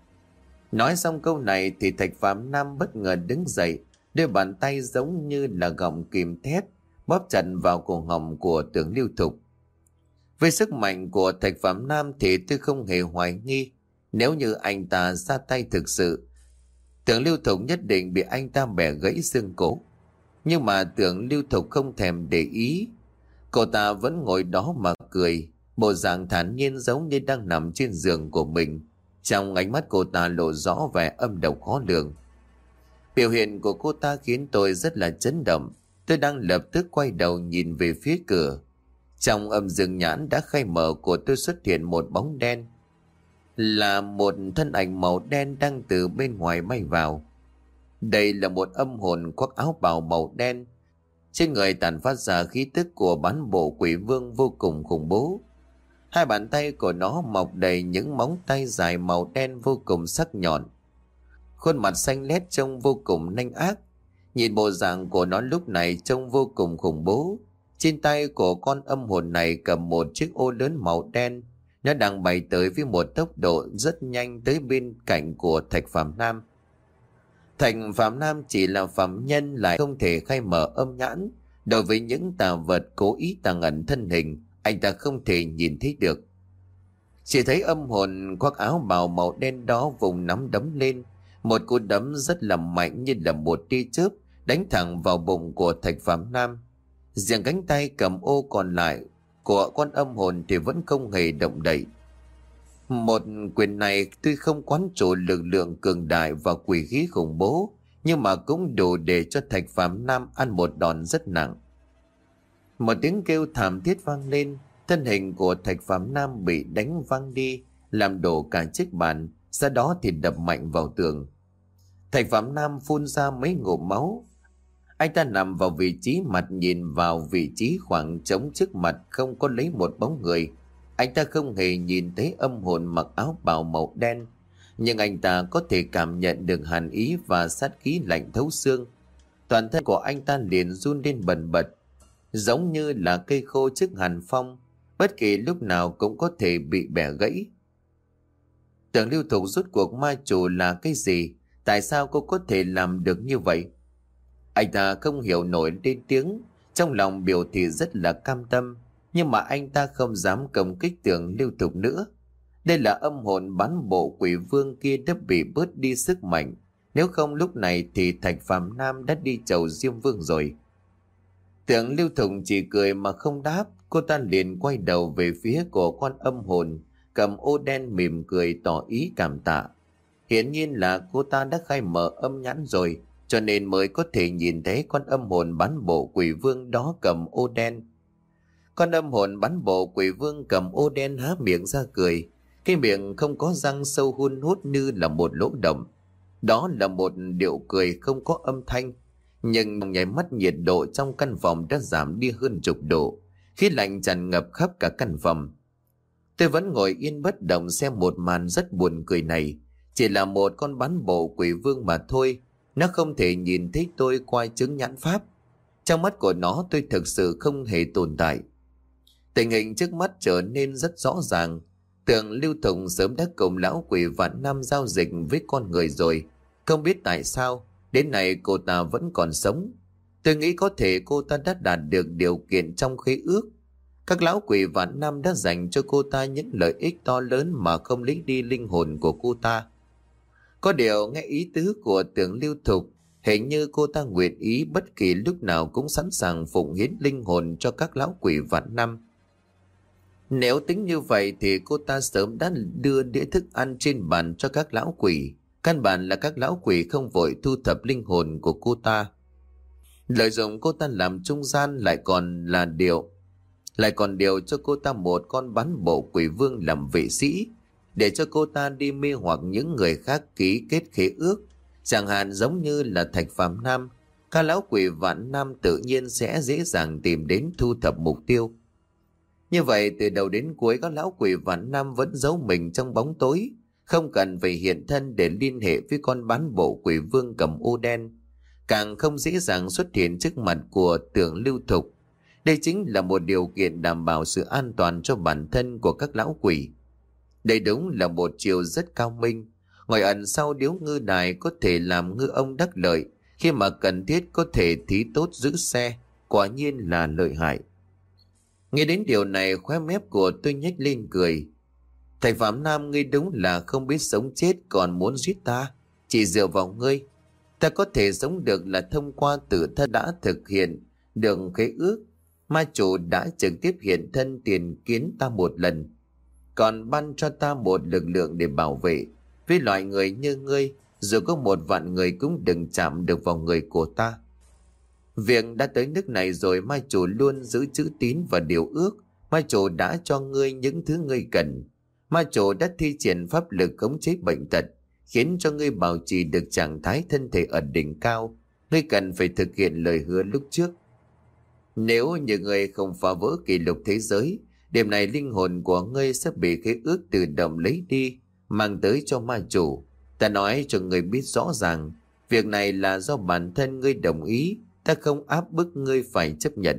Nói xong câu này thì Thạch Phạm Nam bất ngờ đứng dậy, đôi bàn tay giống như là gọng kìm thép bóp chặt vào cổ họng của Tưởng Lưu Thục. Với sức mạnh của Thạch Phạm Nam thì tôi không hề hoài nghi, nếu như anh ta ra tay thực sự, Tưởng Lưu Thục nhất định bị anh ta bẻ gãy xương cổ. Nhưng mà Tưởng Lưu Thục không thèm để ý. Cô ta vẫn ngồi đó mà cười, bộ dạng thản nhiên giống như đang nằm trên giường của mình. Trong ánh mắt cô ta lộ rõ vẻ âm độc khó lường. Biểu hiện của cô ta khiến tôi rất là chấn động. Tôi đang lập tức quay đầu nhìn về phía cửa. Trong âm dương nhãn đã khai mở của tôi xuất hiện một bóng đen. Là một thân ảnh màu đen đang từ bên ngoài bay vào. Đây là một âm hồn khoác áo bào màu đen. Trên người tản phát ra khí tức của bán bộ quỷ vương vô cùng khủng bố. Hai bàn tay của nó mọc đầy những móng tay dài màu đen vô cùng sắc nhọn. Khuôn mặt xanh lét trông vô cùng nanh ác. Nhìn bộ dạng của nó lúc này trông vô cùng khủng bố. Trên tay của con âm hồn này cầm một chiếc ô lớn màu đen. Nó đang bay tới với một tốc độ rất nhanh tới bên cạnh của Thạch Phạm Nam. Thạch Phạm Nam chỉ là phạm nhân lại không thể khai mở âm nhãn. Đối với những tà vật cố ý tàng ẩn thân hình, anh ta không thể nhìn thấy được. Chỉ thấy âm hồn khoác áo bào màu đen đó vùng nắm đấm lên. Một cú đấm rất là mạnh như là một tia chớp đánh thẳng vào bụng của Thạch Phạm Nam. Riêng cánh tay cầm ô còn lại của con âm hồn thì vẫn không hề động đậy. Một quyền này tuy không quán trổ lực lượng cường đại và quỷ khí khủng bố, nhưng mà cũng đủ để cho Thạch Phạm Nam ăn một đòn rất nặng. Một tiếng kêu thảm thiết vang lên, thân hình của Thạch Phạm Nam bị đánh văng đi, làm đổ cả chiếc bàn, sau đó thì đập mạnh vào tường. Thạch Phạm Nam phun ra mấy ngụm máu. Anh ta nằm vào vị trí mặt nhìn vào vị trí khoảng trống trước mặt, không có lấy một bóng người. Anh ta không hề nhìn thấy âm hồn mặc áo bào màu đen, nhưng anh ta có thể cảm nhận được hàn ý và sát khí lạnh thấu xương. Toàn thân của anh ta liền run lên bần bật, giống như là cây khô trước hàn phong, bất kỳ lúc nào cũng có thể bị bẻ gãy. Tưởng Lưu Thục rốt cuộc ma chủ là cái gì? Tại sao cô có thể làm được như vậy? Anh ta không hiểu nổi lên tiếng, trong lòng biểu thị rất là cam tâm, nhưng mà anh ta không dám công kích Tưởng Lưu Thục nữa. Đây là âm hồn bán bộ quỷ vương kia đã bị bớt đi sức mạnh, nếu không lúc này thì Thạch Phạm Nam đã đi chầu Diêm Vương rồi. Tưởng Lưu Thục chỉ cười mà không đáp. Cô ta liền quay đầu về phía của con âm hồn cầm ô đen, mỉm cười tỏ ý cảm tạ. Hiển nhiên là cô ta đã khai mở âm nhãn rồi, cho nên mới có thể nhìn thấy con âm hồn bán bộ quỷ vương đó cầm ô đen. Con âm hồn bán bộ quỷ vương cầm ô đen há miệng ra cười. Cái miệng không có răng sâu hun hút như là một lỗ động. Đó là một điệu cười không có âm thanh. Nhưng nháy mắt nhiệt độ trong căn phòng đã giảm đi hơn chục độ. Khí lạnh tràn ngập khắp cả căn phòng. Tôi vẫn ngồi yên bất động xem một màn rất buồn cười này. Chỉ là một con bán bộ quỷ vương mà thôi. Nó không thể nhìn thấy tôi qua chứng nhãn pháp. Trong mắt của nó tôi thực sự không hề tồn tại. Tình hình trước mắt trở nên rất rõ ràng. Tưởng Lưu Thục sớm đã cùng lão quỷ Vạn Nam giao dịch với con người rồi. Không biết tại sao đến nay cô ta vẫn còn sống. Tôi nghĩ có thể cô ta đã đạt được điều kiện trong khế ước. Các lão quỷ Vạn Nam đã dành cho cô ta những lợi ích to lớn mà không lấy đi linh hồn của cô ta. Có điều nghe ý tứ của Tưởng Lưu Thục, hình như cô ta nguyện ý bất kỳ lúc nào cũng sẵn sàng phụng hiến linh hồn cho các lão quỷ Vạn Nam. Nếu tính như vậy thì cô ta sớm đã đưa đĩa thức ăn trên bàn cho các lão quỷ. Căn bản là các lão quỷ không vội thu thập linh hồn của cô ta. Lợi dụng cô ta làm trung gian lại còn là điều lại còn điều cho cô ta một con bán bộ quỷ vương làm vệ sĩ, để cho cô ta đi mê hoặc những người khác ký kết khế ước. Chẳng hạn giống như là Thạch Phàm Nam, các lão quỷ Vạn Nam tự nhiên sẽ dễ dàng tìm đến thu thập mục tiêu. Như vậy từ đầu đến cuối các lão quỷ Vạn Nam vẫn giấu mình trong bóng tối, không cần phải hiện thân để liên hệ với con bán bộ quỷ vương cầm ô đen, càng không dễ dàng xuất hiện trước mặt của Tưởng Lưu Thục. Đây chính là một điều kiện đảm bảo sự an toàn cho bản thân của các lão quỷ. Đây đúng là một chiều rất cao minh. Ngồi ẩn sau điếu ngư đài có thể làm ngư ông đắc lợi, khi mà cần thiết có thể thí tốt giữ xe, quả nhiên là lợi hại. Nghe đến điều này, khóe mép của tôi nhếch lên cười. Thầy Phạm Nam, ngươi đúng là không biết sống chết còn muốn giết ta. Chỉ dựa vào ngươi, ta có thể sống được là thông qua tự thân đã thực hiện được khế ước. Ma chủ đã trực tiếp hiện thân tiền kiến ta một lần, còn ban cho ta một lực lượng để bảo vệ. Với loại người như ngươi, dù có một vạn người cũng đừng chạm được vào người của ta. Việc đã tới nước này rồi, ma chủ luôn giữ chữ tín và điều ước. Ma chủ đã cho ngươi những thứ ngươi cần. Ma chủ đã thi triển pháp lực khống chế bệnh tật, khiến cho ngươi bảo trì được trạng thái thân thể ở đỉnh cao. Ngươi cần phải thực hiện lời hứa lúc trước. Nếu như ngươi không phá vỡ kỷ lục thế giới, đêm này linh hồn của ngươi sẽ bị khế ước tự động lấy đi, mang tới cho ma chủ. Ta nói cho ngươi biết rõ ràng, việc này là do bản thân ngươi đồng ý, ta không áp bức ngươi phải chấp nhận.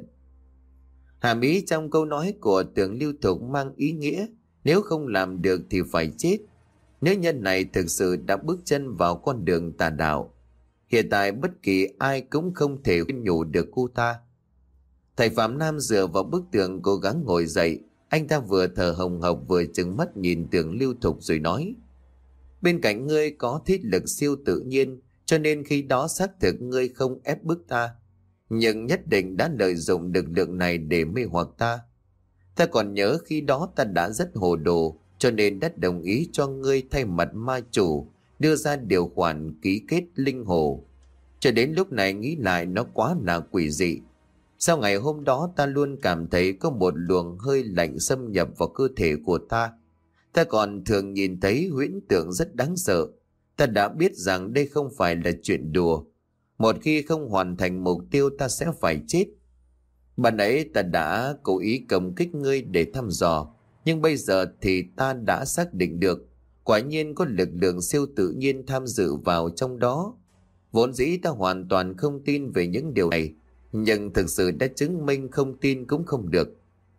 Hàm ý trong câu nói của Tưởng Lưu Thục mang ý nghĩa, nếu không làm được thì phải chết. Nếu nhân này thực sự đã bước chân vào con đường tà đạo, hiện tại bất kỳ ai cũng không thể khuyên nhủ được cô ta. Thầy Phạm Nam dựa vào bức tường cố gắng ngồi dậy. Anh ta vừa thở hồng hộc vừa trừng mắt nhìn Tưởng Lưu Thục rồi nói: bên cạnh ngươi có thiết lực siêu tự nhiên, cho nên khi đó xác thực ngươi không ép bức ta, nhưng nhất định đã lợi dụng lực lượng này để mê hoặc ta. Ta còn nhớ khi đó ta đã rất hồ đồ, cho nên đã đồng ý cho ngươi thay mặt ma chủ đưa ra điều khoản ký kết linh hồ. Cho đến lúc này nghĩ lại nó quá là quỷ dị. Sau ngày hôm đó ta luôn cảm thấy có một luồng hơi lạnh xâm nhập vào cơ thể của ta. Ta còn thường nhìn thấy huyễn tượng rất đáng sợ. Ta đã biết rằng đây không phải là chuyện đùa. Một khi không hoàn thành mục tiêu ta sẽ phải chết. Ban nãy ta đã cố ý công kích ngươi để thăm dò, nhưng bây giờ thì ta đã xác định được, quả nhiên có lực lượng siêu tự nhiên tham dự vào trong đó. Vốn dĩ ta hoàn toàn không tin về những điều này, nhưng thực sự đã chứng minh không tin cũng không được.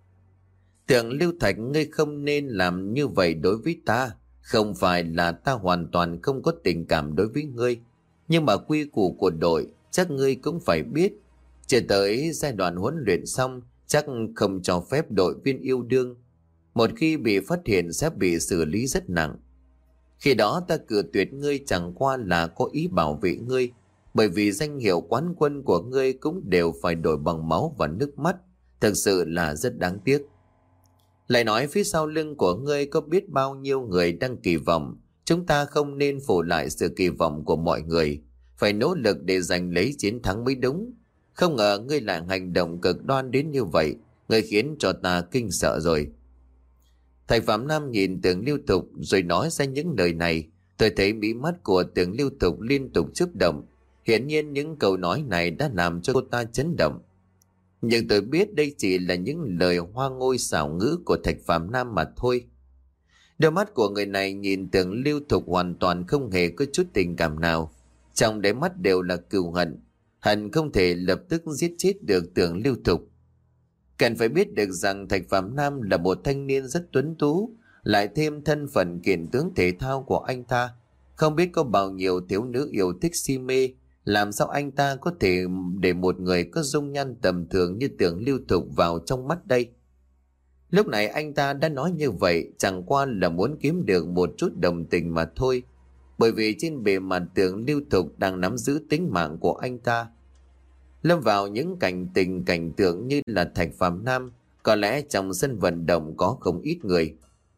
Tưởng Lưu Thạch, ngươi không nên làm như vậy đối với ta. Không phải là ta hoàn toàn không có tình cảm đối với ngươi, nhưng mà quy củ của đội chắc ngươi cũng phải biết. Chờ tới giai đoạn huấn luyện xong, chắc không cho phép đội viên yêu đương. Một khi bị phát hiện sẽ bị xử lý rất nặng. Khi đó ta cự tuyệt ngươi chẳng qua là có ý bảo vệ ngươi, bởi vì danh hiệu quán quân của ngươi cũng đều phải đổi bằng máu và nước mắt. Thực sự là rất đáng tiếc. Lại nói phía sau lưng của ngươi có biết bao nhiêu người đang kỳ vọng. Chúng ta không nên phủ lại sự kỳ vọng của mọi người, phải nỗ lực để giành lấy chiến thắng mới đúng. Không ngờ ngươi lại hành động cực đoan đến như vậy, ngươi khiến cho ta kinh sợ rồi. Thầy Phạm Nam nhìn Tưởng Lưu Thục rồi nói ra những lời này. Tôi thấy mí mắt của Tưởng Lưu Thục liên tục chớp động. Hiển nhiên những câu nói này đã làm cho cô ta chấn động. Nhưng tôi biết đây chỉ là những lời hoa ngôi xảo ngữ của Thạch Phạm Nam mà thôi. Đôi mắt của người này nhìn Tưởng Lưu Thục hoàn toàn không hề có chút tình cảm nào. Trong đáy mắt đều là cừu hận. Hận không thể lập tức giết chết được Tưởng Lưu Thục. Cần phải biết được rằng Thạch Phạm Nam là một thanh niên rất tuấn tú, lại thêm thân phận kiện tướng thể thao của anh ta. Không biết có bao nhiêu thiếu nữ yêu thích si mê, làm sao anh ta có thể để một người có dung nhan tầm thường như Tưởng Lưu Thục vào trong mắt đây. Lúc này anh ta đã nói như vậy chẳng qua là muốn kiếm được một chút đồng tình mà thôi, bởi vì trên bề mặt Tưởng Lưu Thục đang nắm giữ tính mạng của anh ta. Lâm vào những cảnh tình cảnh tượng như là Thạch Phạm Nam Có lẽ trong sân vận động có không ít người.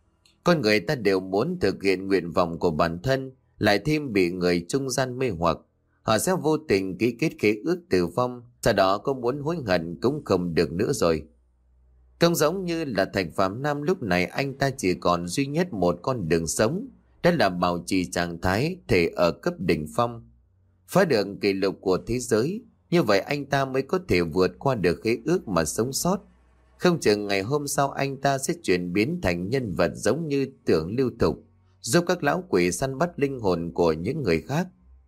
Con người ta đều muốn thực hiện nguyện vọng của bản thân, lại thêm bị người trung gian mê hoặc. Họ sẽ vô tình ký kết khế ước tử vong, sau đó có muốn hối hận cũng không được nữa rồi. Không giống như là Thạch Phạm Nam, lúc này anh ta chỉ còn duy nhất một con đường sống, đó là bảo trì trạng thái thể ở cấp đỉnh phong, phá được kỷ lục của thế giới. Như vậy anh ta mới có thể vượt qua được khế ước mà sống sót. Không chừng ngày hôm sau anh ta sẽ chuyển biến thành nhân vật giống như Tưởng Lưu Thục, giúp các lão quỷ săn bắt linh hồn của những người khác.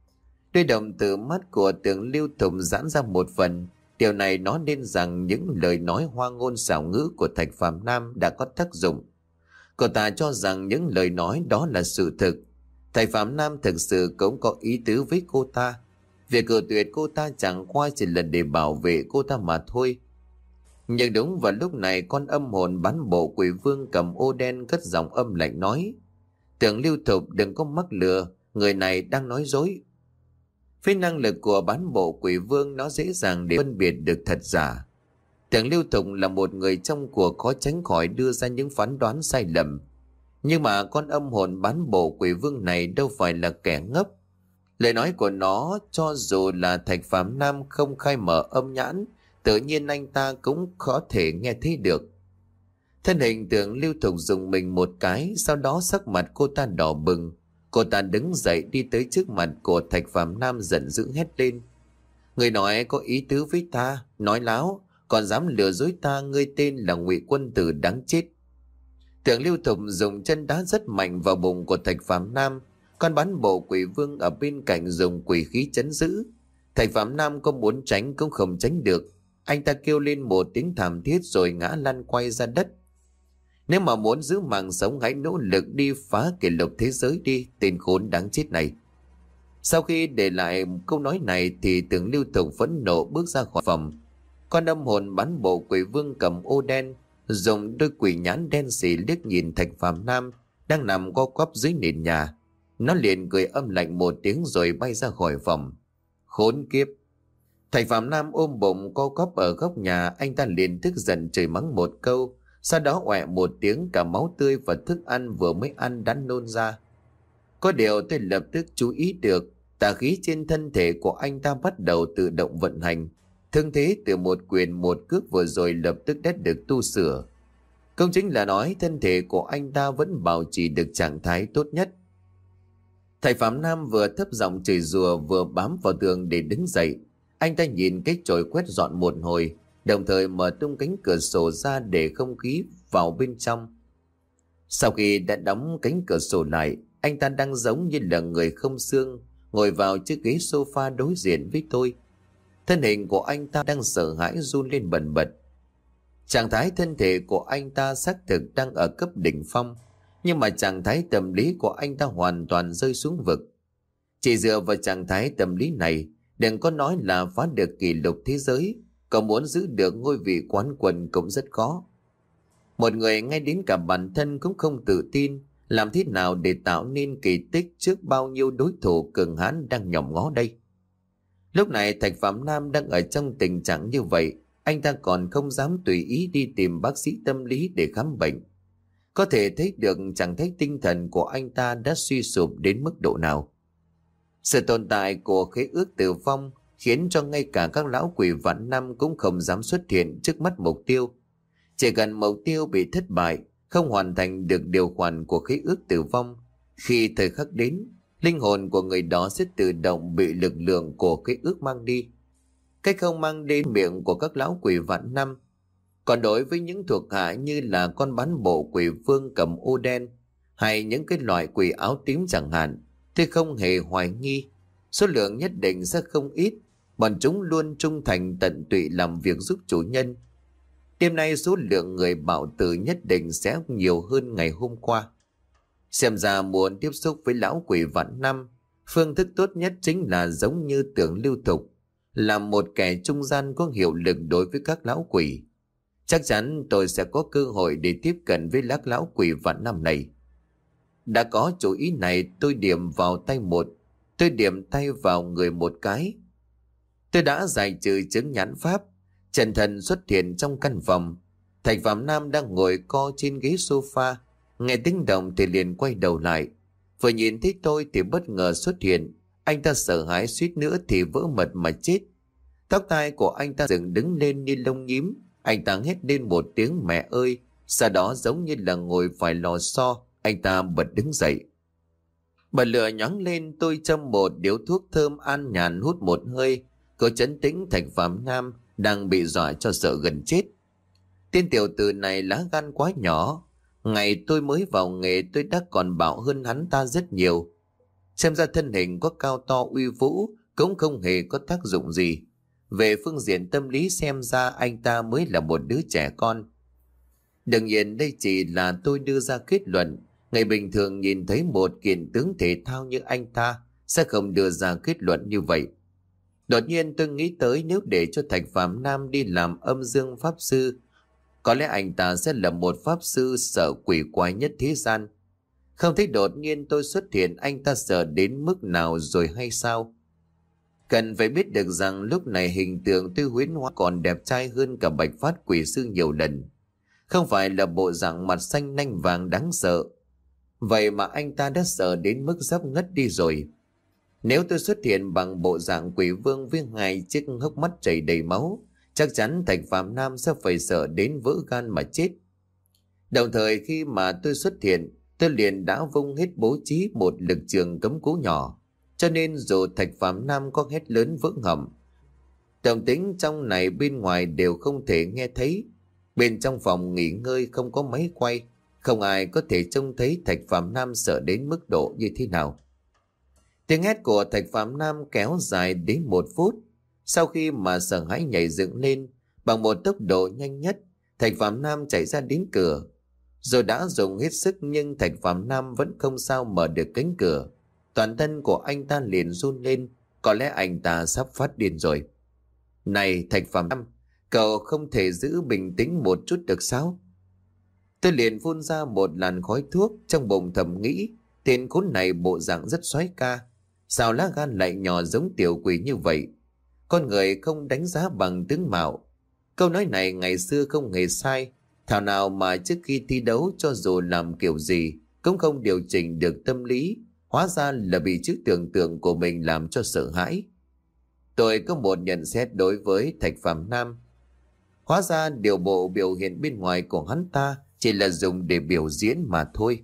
Đôi đồng từ mắt của Tưởng Lưu Thục giãn ra một phần. Điều này nói nên rằng những lời nói hoa ngôn xảo ngữ của Thạch Phạm Nam đã có tác dụng. Cô ta cho rằng những lời nói đó là sự thực. Thạch Phạm Nam thực sự cũng có ý tứ với cô ta. Việc cự tuyệt cô ta chẳng qua chỉ là để bảo vệ cô ta mà thôi. Nhưng đúng vào lúc này, con âm hồn bán bộ quỷ vương cầm ô đen cất giọng âm lạnh nói: Tưởng Lưu Thục, đừng có mắc lừa, người này đang nói dối. Với năng lực của bán bộ quỷ vương, nó dễ dàng để phân biệt được thật giả. Tưởng Lưu Thục là một người trong cuộc, khó tránh khỏi đưa ra những phán đoán sai lầm. Nhưng mà con âm hồn bán bộ quỷ vương này đâu phải là kẻ ngốc. Lời nói của nó, cho dù là Thạch Phạm Nam không khai mở âm nhãn, tự nhiên anh ta cũng có thể nghe thấy được. Thân hình Tưởng Lưu Thục dùng mình một cái, sau đó sắc mặt cô ta đỏ bừng. Cô ta đứng dậy đi tới trước mặt của Thạch Phạm Nam, giận dữ hét lên: Người nói có ý tứ với ta, nói láo, còn dám lừa dối ta, ngươi tên là Ngụy Quân Tử đáng chết. Tưởng Lưu Thục dùng chân đá rất mạnh vào bụng của Thạch Phạm Nam. Con bán bộ quỷ vương ở bên cạnh dùng quỷ khí trấn giữ. Thạch Phạm Nam có muốn tránh cũng không tránh được. Anh ta kêu lên một tiếng thảm thiết rồi ngã lăn quay ra đất. Nếu mà muốn giữ mạng sống, hãy nỗ lực đi phá kỷ lục thế giới đi, tên khốn đáng chết này. Sau khi để lại câu nói này thì Tưởng Lưu Thục phẫn nộ bước ra khỏi phòng. Con âm hồn bán bộ quỷ vương cầm ô đen, dùng đôi quỷ nhãn đen xì liếc nhìn Thạch Phạm Nam đang nằm co quắp dưới nền nhà. Nó liền cười âm lạnh một tiếng rồi bay ra khỏi phòng. Khốn kiếp! Thạch Phạm Nam ôm bụng co quắp ở góc nhà, anh ta liền tức giận chửi mắng một câu, sau đó oẹ một tiếng, cả máu tươi và thức ăn vừa mới ăn đã nôn ra. Có điều tôi lập tức chú ý được, tà khí trên thân thể của anh ta bắt đầu tự động vận hành. Thương thế từ một quyền một cước vừa rồi lập tức đã được tu sửa. Công chính là nói thân thể của anh ta vẫn bảo trì được trạng thái tốt nhất. Thầy Phạm Nam vừa thấp giọng chửi rủa vừa bám vào tường để đứng dậy. Anh ta nhìn cái chổi quét dọn một hồi, đồng thời mở tung cánh cửa sổ ra để không khí vào bên trong. Sau khi đã đóng cánh cửa sổ lại, anh ta đang giống như là người không xương, ngồi vào chiếc ghế sofa đối diện với tôi. Thân hình của anh ta đang sợ hãi run lên bần bật. Trạng thái thân thể của anh ta xác thực đang ở cấp đỉnh phong, nhưng mà trạng thái tâm lý của anh ta hoàn toàn rơi xuống vực. Chỉ dựa vào trạng thái tâm lý này, đừng có nói là phá được kỷ lục thế giới, còn muốn giữ được ngôi vị quán quân cũng rất khó. Một người ngay đến cả bản thân cũng không tự tin, làm thế nào để tạo nên kỳ tích trước bao nhiêu đối thủ cường hãn đang nhòm ngó đây. Lúc này Thạch Phạm Nam đang ở trong tình trạng như vậy, anh ta còn không dám tùy ý đi tìm bác sĩ tâm lý để khám bệnh. Có thể thấy được trạng thái tinh thần của anh ta đã suy sụp đến mức độ nào. Sự tồn tại của khế ước tử vong khiến cho ngay cả các lão quỷ vạn năm cũng không dám xuất hiện trước mắt mục tiêu. Chỉ cần mục tiêu bị thất bại, không hoàn thành được điều khoản của khế ước tử vong, khi thời khắc đến, linh hồn của người đó sẽ tự động bị lực lượng của khế ước mang đi. Cách không mang đến miệng của các lão quỷ vạn năm. Còn đối với những thuộc hạ như là con bán bộ quỷ vương cầm ô đen hay những cái loại quỷ áo tím chẳng hạn, thì không hề hoài nghi, số lượng nhất định sẽ không ít. Bọn chúng luôn trung thành tận tụy làm việc giúp chủ nhân. Đêm nay số lượng người bạo tử nhất định sẽ nhiều hơn ngày hôm qua. Xem ra muốn tiếp xúc với lão quỷ vạn năm, phương thức tốt nhất chính là giống như Tưởng Lưu Thục, là một kẻ trung gian có hiệu lực đối với các lão quỷ. Chắc chắn tôi sẽ có cơ hội để tiếp cận với các lão quỷ vạn năm này. Đã có chủ ý này, tôi điểm vào tay một, tôi điểm tay vào người một cái. Tôi đã giải trừ chứng nhãn pháp, chân thần xuất hiện trong căn phòng. Thạch Phạm Nam đang ngồi co trên ghế sofa, nghe tiếng động thì liền quay đầu lại. Vừa nhìn thấy tôi thì bất ngờ xuất hiện. Anh ta sợ hãi suýt nữa thì vỡ mật mà chết. Tóc tai của anh ta dựng đứng lên như lông nhím. Anh ta hét lên một tiếng mẹ ơi. Sau đó giống như là ngồi phải lò xo, anh ta bật đứng dậy. Bật lửa nhóng lên, tôi châm một điếu thuốc thơm an nhàn hút một hơi. Cố trấn tĩnh Thạch Phạm Nam đang bị dọa cho sợ gần chết. Tên tiểu tử này lá gan quá nhỏ. Ngày tôi mới vào nghề tôi đã còn bạo hơn hắn ta rất nhiều. Xem ra thân hình có cao to uy vũ cũng không hề có tác dụng gì. Về phương diện tâm lý xem ra anh ta mới là một đứa trẻ con. Đương nhiên đây chỉ là tôi đưa ra kết luận. Ngày bình thường nhìn thấy một kiện tướng thể thao như anh ta sẽ không đưa ra kết luận như vậy. Đột nhiên tôi nghĩ tới nếu để cho Thạch Phạm Nam đi làm âm dương pháp sư, có lẽ anh ta sẽ là một pháp sư sợ quỷ quái nhất thế gian. Không thấy đột nhiên tôi xuất hiện anh ta sợ đến mức nào rồi hay sao? Cần phải biết được rằng lúc này hình tượng Tư Huyễn Hóa còn đẹp trai hơn cả Bạch Phát Quỷ Sư nhiều lần. Không phải là bộ dạng mặt xanh nanh vàng đáng sợ. Vậy mà anh ta đã sợ đến mức sắp ngất đi rồi. Nếu tôi xuất hiện bằng bộ dạng quỷ vương với hai chiếc hốc mắt chảy đầy máu, chắc chắn Thạch Phạm Nam sẽ phải sợ đến vỡ gan mà chết. Đồng thời khi mà tôi xuất hiện, tôi liền đã vung hết bố trí một lực trường cấm cố nhỏ. Cho nên dù Thạch Phạm Nam có hét lớn vỡ ngầm, động tĩnh trong này bên ngoài đều không thể nghe thấy. Bên trong phòng nghỉ ngơi không có máy quay, không ai có thể trông thấy Thạch Phạm Nam sợ đến mức độ như thế nào. Tiếng hét của Thạch Phạm Nam kéo dài đến một phút. Sau khi mà sợ hãi nhảy dựng lên, bằng một tốc độ nhanh nhất, Thạch Phạm Nam chạy ra đến cửa. Rồi đã dùng hết sức nhưng Thạch Phạm Nam vẫn không sao mở được cánh cửa. Toàn thân của anh ta liền run lên, có lẽ anh ta sắp phát điên rồi. Này Thạch Phạm Nam, cậu không thể giữ bình tĩnh một chút được sao? Tôi liền phun ra một làn khói thuốc, trong bụng thầm nghĩ, tên khốn này bộ dạng rất soái ca. Sao lá gan lại nhỏ giống tiểu quỷ như vậy? Con người không đánh giá bằng tướng mạo. Câu nói này ngày xưa không hề sai. Thảo nào mà trước khi thi đấu cho dù làm kiểu gì cũng không điều chỉnh được tâm lý. Hóa ra là bị chữ tưởng tượng của mình làm cho sợ hãi. Tôi có một nhận xét đối với Thạch Phạm Nam. Hóa ra điều bộ biểu hiện bên ngoài của hắn ta chỉ là dùng để biểu diễn mà thôi.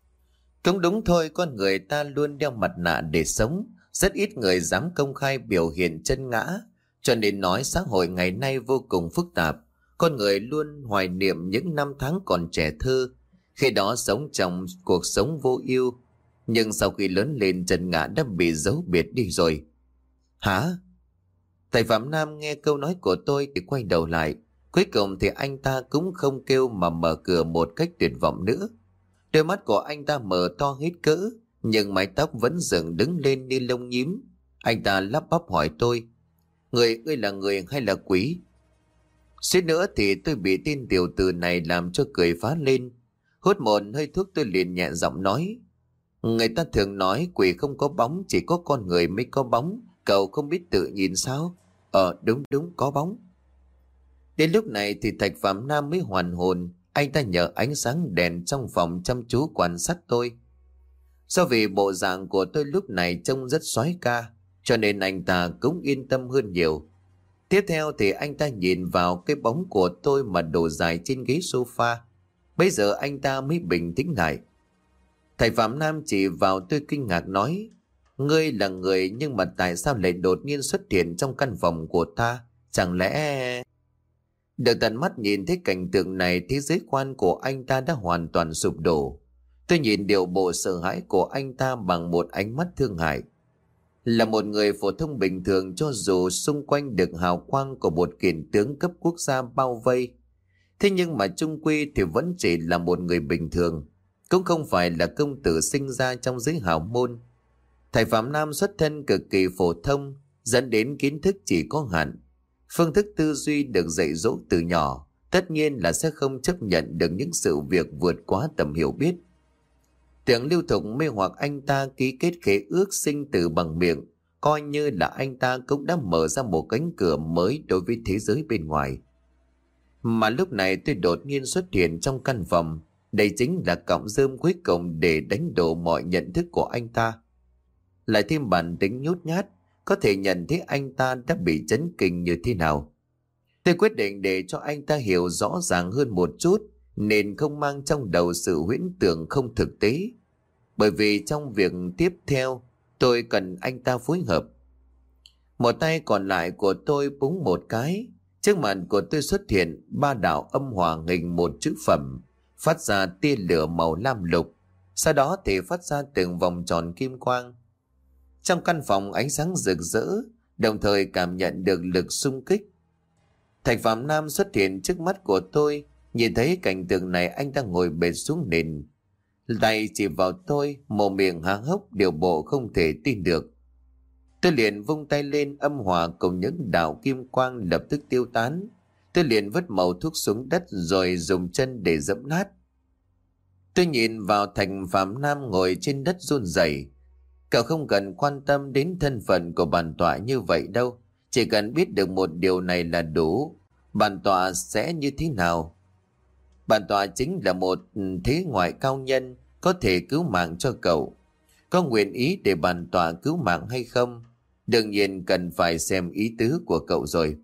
Cũng đúng thôi, con người ta luôn đeo mặt nạ để sống. Rất ít người dám công khai biểu hiện chân ngã. Cho nên nói xã hội ngày nay vô cùng phức tạp. Con người luôn hoài niệm những năm tháng còn trẻ thơ, khi đó sống trong cuộc sống vô ưu. Nhưng sau khi lớn lên chân ngã đã bị giấu biệt đi rồi. Hả? Thầy Phạm Nam nghe câu nói của tôi thì quay đầu lại. Cuối cùng thì anh ta cũng không kêu mà mở cửa một cách tuyệt vọng nữa. Đôi mắt của anh ta mở to hết cỡ, nhưng mái tóc vẫn dựng đứng lên như lông nhím. Anh ta lắp bắp hỏi tôi, Người ngươi là người hay là quỷ? Suýt nữa thì tôi bị tên tiểu tử này làm cho cười phá lên. Hút một hơi thuốc tôi liền nhẹ giọng nói, người ta thường nói quỷ không có bóng, chỉ có con người mới có bóng. Cậu không biết tự nhìn sao? Ờ đúng đúng có bóng. Đến lúc này thì Thạch Phạm Nam mới hoàn hồn. Anh ta nhờ ánh sáng đèn trong phòng chăm chú quan sát tôi. Do vì bộ dạng của tôi lúc này trông rất soái ca, cho nên anh ta cũng yên tâm hơn nhiều. Tiếp theo thì anh ta nhìn vào cái bóng của tôi mà đổ dài trên ghế sofa. Bây giờ anh ta mới bình tĩnh lại. Thầy Phạm Nam chỉ vào tôi kinh ngạc nói, ngươi là người nhưng mà tại sao lại đột nhiên xuất hiện trong căn phòng của ta? Chẳng lẽ... Được tận mắt nhìn thấy cảnh tượng này, thế giới quan của anh ta đã hoàn toàn sụp đổ. Tôi nhìn điệu bộ sợ hãi của anh ta bằng một ánh mắt thương hại. Là một người phổ thông bình thường, cho dù xung quanh được hào quang của một kiện tướng cấp quốc gia bao vây, thế nhưng mà chung quy thì vẫn chỉ là một người bình thường, cũng không phải là công tử sinh ra trong giới hào môn. Thầy Phạm Nam xuất thân cực kỳ phổ thông, dẫn đến kiến thức chỉ có hạn. Phương thức tư duy được dạy dỗ từ nhỏ, tất nhiên là sẽ không chấp nhận được những sự việc vượt quá tầm hiểu biết. Tưởng Lưu Thục mê hoặc anh ta ký kết khế ước sinh tử bằng miệng, coi như là anh ta cũng đã mở ra một cánh cửa mới đối với thế giới bên ngoài. Mà lúc này tôi đột nhiên xuất hiện trong căn phòng. Đây chính là cọng rơm cuối cùng để đánh đổ mọi nhận thức của anh ta. Lại thêm bản tính nhút nhát, có thể nhận thấy anh ta đã bị chấn kinh như thế nào. Tôi quyết định để cho anh ta hiểu rõ ràng hơn một chút, nên không mang trong đầu sự huyễn tưởng không thực tế. Bởi vì trong việc tiếp theo, tôi cần anh ta phối hợp. Một tay còn lại của tôi búng một cái, trước mặt của tôi xuất hiện ba đạo âm hòa hình một chữ phẩm, phát ra tia lửa màu lam lục, sau đó thì phát ra từng vòng tròn kim quang. Trong căn phòng ánh sáng rực rỡ, đồng thời cảm nhận được lực xung kích. Thạch Phạm Nam xuất hiện trước mắt của tôi, nhìn thấy cảnh tượng này anh ta ngồi bệt xuống nền. Tay chỉ vào tôi, mồm miệng há hốc điều bộ không thể tin được. Tôi liền vung tay lên, âm hòa cùng những đạo kim quang lập tức tiêu tán. Tôi liền vứt mẩu thuốc xuống đất rồi dùng chân để dẫm nát. Tôi nhìn vào Thạch Phạm Nam ngồi trên đất run rẩy. Cậu không cần quan tâm đến thân phận của bản tọa như vậy đâu. Chỉ cần biết được một điều này là đủ. Bản tọa sẽ như thế nào? Bản tọa chính là một thế ngoại cao nhân, có thể cứu mạng cho cậu. Có nguyện ý để bản tọa cứu mạng hay không? Đương nhiên cần phải xem ý tứ của cậu rồi.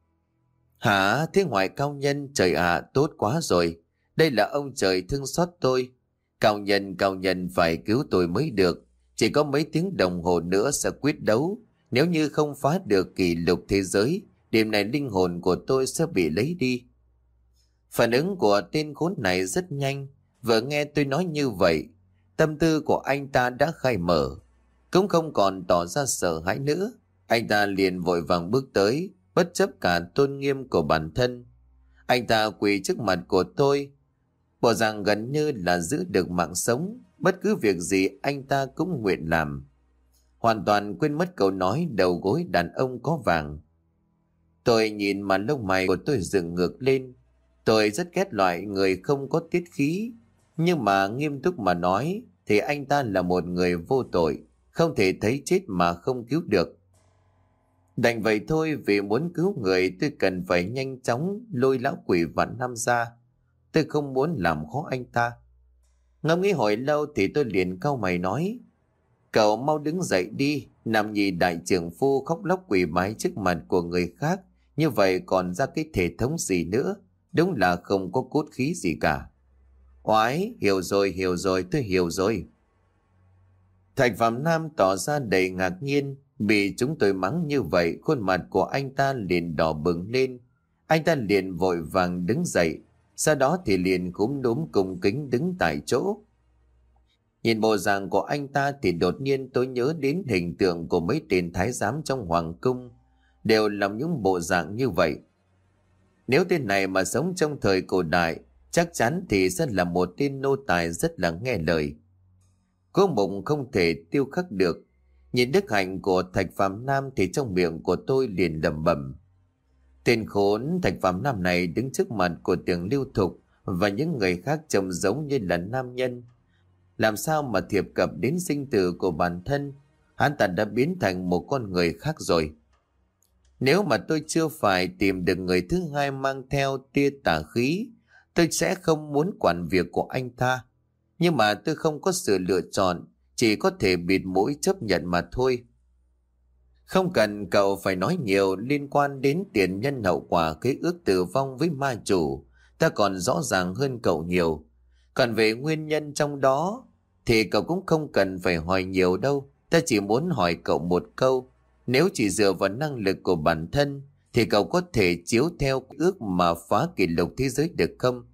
Hả? Thế ngoại cao nhân? Trời ạ, tốt quá rồi. Đây là ông trời thương xót tôi. Cao nhân, cao nhân phải cứu tôi mới được. Chỉ có mấy tiếng đồng hồ nữa sẽ quyết đấu. Nếu như không phá được kỷ lục thế giới, đêm này linh hồn của tôi sẽ bị lấy đi. Phản ứng của tên khốn này rất nhanh. Vừa nghe tôi nói như vậy, tâm tư của anh ta đã khai mở. Cũng không còn tỏ ra sợ hãi nữa. Anh ta liền vội vàng bước tới, bất chấp cả tôn nghiêm của bản thân. Anh ta quỳ trước mặt của tôi, bộ dạng gần như là giữ được mạng sống. Bất cứ việc gì anh ta cũng nguyện làm. Hoàn toàn quên mất câu nói đầu gối đàn ông có vàng. Tôi nhìn mà lông mày của tôi dựng ngược lên. Tôi rất ghét loại người không có tiết khí. Nhưng mà nghiêm túc mà nói thì anh ta là một người vô tội, không thể thấy chết mà không cứu được. Đành vậy thôi, vì muốn cứu người tôi cần phải nhanh chóng lôi lão quỷ vạn năm ra. Tôi không muốn làm khó anh ta. Ngẫm nghĩ hồi lâu thì tôi liền cau mày nói: Cậu mau đứng dậy đi. Nằm nhì đại trưởng phu khóc lóc quỳ bái trước mặt của người khác, như vậy còn ra cái thể thống gì nữa? Đúng là không có cốt khí gì cả. Oái, hiểu rồi, hiểu rồi, tôi hiểu rồi. Thạch Phạm Nam tỏ ra đầy ngạc nhiên. Bị chúng tôi mắng như vậy, khuôn mặt của anh ta liền đỏ bừng lên. Anh ta liền vội vàng đứng dậy, sau đó thì liền cúm núm cung kính đứng tại chỗ. Nhìn bộ dạng của anh ta thì đột nhiên tôi nhớ đến hình tượng của mấy tên thái giám trong hoàng cung, đều làm những bộ dạng như vậy. Nếu tên này mà sống trong thời cổ đại, chắc chắn thì sẽ là một tên nô tài rất là nghe lời. Cố bụng không thể tiêu khắc được. Nhìn đức hạnh của Thạch Phạm Nam thì trong miệng của tôi liền lẩm bẩm: Tên khốn Thạch Phạm Nam này đứng trước mặt của Tưởng Lưu Thục và những người khác trông giống như là nam nhân. Làm sao mà thiệp cập đến sinh tử của bản thân? Hắn ta đã biến thành một con người khác rồi. Nếu mà tôi chưa phải tìm được người thứ hai mang theo tia tà khí, tôi sẽ không muốn quản việc của anh ta. Nhưng mà tôi không có sự lựa chọn, chỉ có thể bịt mũi chấp nhận mà thôi. Không cần cậu phải nói nhiều liên quan đến tiền nhân hậu quả cái ước tử vong với ma chủ. Ta còn rõ ràng hơn cậu nhiều. Còn về nguyên nhân trong đó thì cậu cũng không cần phải hỏi nhiều đâu. Ta chỉ muốn hỏi cậu một câu. Nếu chỉ dựa vào năng lực của bản thân thì cậu có thể chiếu theo ước mà phá kỷ lục thế giới được không?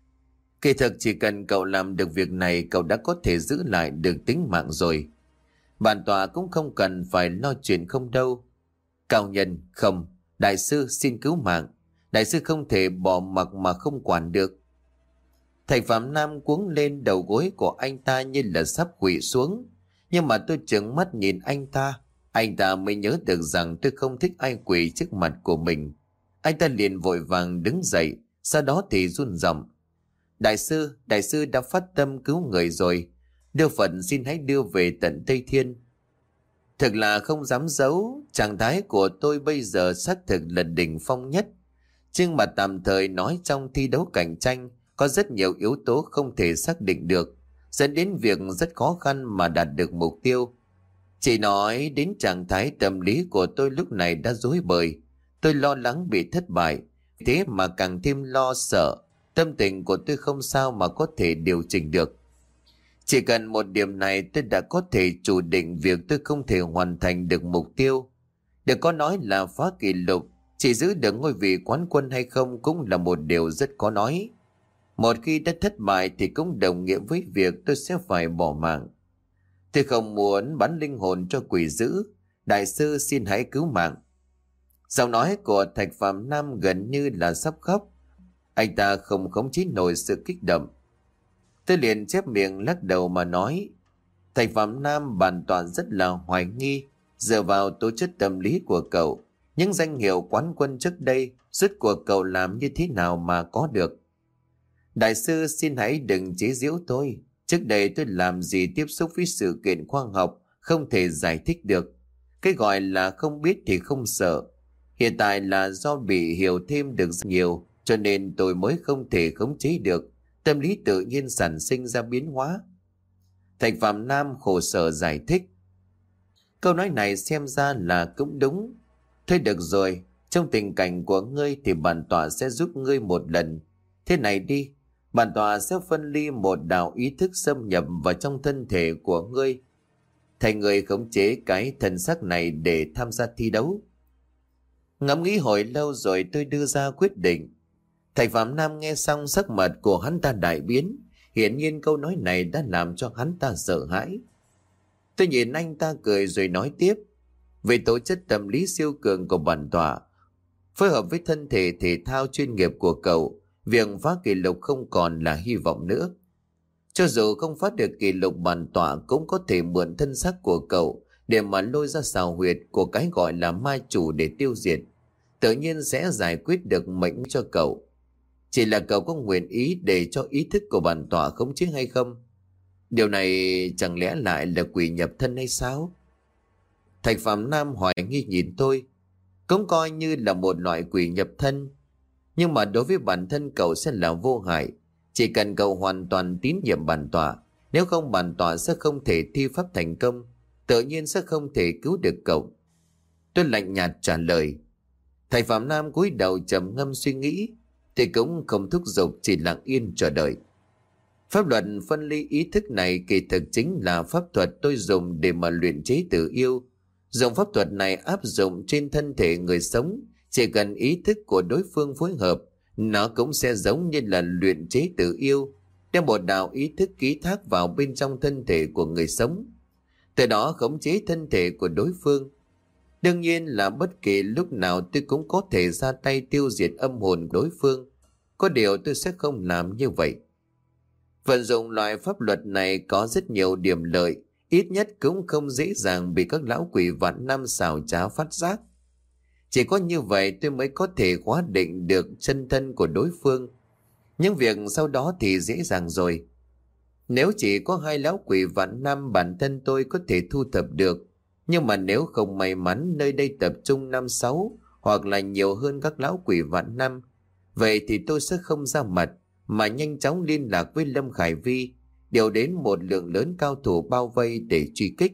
Kỳ thực chỉ cần cậu làm được việc này, cậu đã có thể giữ lại được tính mạng rồi. Bản tọa cũng không cần phải lo chuyện không đâu. Cao nhân, không. Đại sư xin cứu mạng. Đại sư không thể bỏ mặc mà không quản được. Thạch Phạm Nam cuống lên, đầu gối của anh ta như là sắp quỵ xuống. Nhưng mà tôi trợn mắt nhìn anh ta. Anh ta mới nhớ được rằng tôi không thích ai quỳ trước mặt của mình. Anh ta liền vội vàng đứng dậy, sau đó thì run giọng: Đại sư, đại sư đã phát tâm cứu người rồi. Đưa Phật xin hãy đưa về tận Tây Thiên. Thực là không dám giấu, trạng thái của tôi bây giờ xác thực là đỉnh phong nhất. Nhưng mà tạm thời nói trong thi đấu cạnh tranh có rất nhiều yếu tố không thể xác định được, dẫn đến việc rất khó khăn mà đạt được mục tiêu. Chỉ nói đến trạng thái tâm lý của tôi lúc này đã rối bời. Tôi lo lắng bị thất bại, thế mà càng thêm lo sợ. Tâm tình của tôi không sao mà có thể điều chỉnh được. Chỉ cần một điểm này tôi đã có thể chủ định việc tôi không thể hoàn thành được mục tiêu. Được có nói là phá kỷ lục, chỉ giữ được ngôi vị quán quân hay không cũng là một điều rất khó nói. Một khi đã thất bại thì cũng đồng nghĩa với việc tôi sẽ phải bỏ mạng. Tôi không muốn bắn linh hồn cho quỷ dữ. Đại sư xin hãy cứu mạng. Giọng nói của Thạch Phạm Nam gần như là sắp khóc. Anh ta không khống chế nổi sự kích động. Tôi liền chép miệng lắc đầu mà nói, Thạch Phạm Nam bản toàn rất là hoài nghi. Dựa vào tố chất tâm lý của cậu, những danh hiệu quán quân trước đây rốt cuộc cậu làm như thế nào mà có được? Đại sư xin hãy đừng chế giễu tôi. Trước đây tôi làm gì tiếp xúc với sự kiện khoa học không thể giải thích được. Cái gọi là không biết thì không sợ. Hiện tại là do bị hiểu thêm được rất nhiều, cho nên tôi mới không thể khống chế được. Tâm lý tự nhiên sản sinh ra biến hóa. Thạch Phạm Nam khổ sở giải thích. Câu nói này xem ra là cũng đúng. Thôi được rồi, trong tình cảnh của ngươi thì bản tọa sẽ giúp ngươi một lần. Thế này đi, bản tọa sẽ phân ly một đạo ý thức xâm nhập vào trong thân thể của ngươi. Thành người khống chế cái thần sắc này để tham gia thi đấu. Ngẫm nghĩ hồi lâu rồi tôi đưa ra quyết định. Thạch Phạm Nam nghe xong sắc mặt của hắn ta đại biến. Hiển nhiên câu nói này đã làm cho hắn ta sợ hãi. Tôi nhìn anh ta cười rồi nói tiếp. Về tố chất tâm lý siêu cường của bản tọa, phối hợp với thân thể thể thao chuyên nghiệp của cậu, việc phá kỷ lục không còn là hy vọng nữa. Cho dù không phá được kỷ lục, bản tọa cũng có thể mượn thân xác của cậu để mà lôi ra xào huyệt của cái gọi là ma chủ để tiêu diệt. Tự nhiên sẽ giải quyết được mệnh cho cậu. Chỉ là cậu có nguyện ý để cho ý thức của bản tọa khống chế hay không? Điều này chẳng lẽ lại là quỷ nhập thân hay sao? Thạch Phạm Nam hoài nghi nhìn tôi. Cũng coi như là một loại quỷ nhập thân. Nhưng mà đối với bản thân cậu sẽ là vô hại. Chỉ cần cậu hoàn toàn tín nhiệm bản tọa. Nếu không bản tọa sẽ không thể thi pháp thành công. Tự nhiên sẽ không thể cứu được cậu. Tôi lạnh nhạt trả lời. Thạch Phạm Nam cúi đầu trầm ngâm suy nghĩ. Thì cũng không thúc giục, chỉ lặng yên chờ đợi. Pháp luật phân ly ý thức này kỳ thực chính là pháp thuật tôi dùng để mà luyện chế tử yêu. Dùng pháp thuật này áp dụng trên thân thể người sống, chỉ cần ý thức của đối phương phối hợp, nó cũng sẽ giống như là luyện chế tử yêu, đem một đạo ý thức ký thác vào bên trong thân thể của người sống. Từ đó khống chế thân thể của đối phương. Đương nhiên là bất kỳ lúc nào tôi cũng có thể ra tay tiêu diệt âm hồn đối phương. Có điều tôi sẽ không làm như vậy. Vận dụng loại pháp luật này có rất nhiều điểm lợi, ít nhất cũng không dễ dàng bị các lão quỷ vạn năm xảo trá phát giác. Chỉ có như vậy tôi mới có thể khóa định được chân thân của đối phương. Những việc sau đó thì dễ dàng rồi. Nếu chỉ có hai lão quỷ vạn năm bản thân tôi có thể thu thập được. Nhưng mà nếu không may mắn nơi đây tập trung năm sáu hoặc là nhiều hơn các lão quỷ vạn năm, vậy thì tôi sẽ không ra mặt mà nhanh chóng liên lạc với Lâm Khải Vi, điều đến một lượng lớn cao thủ bao vây để truy kích.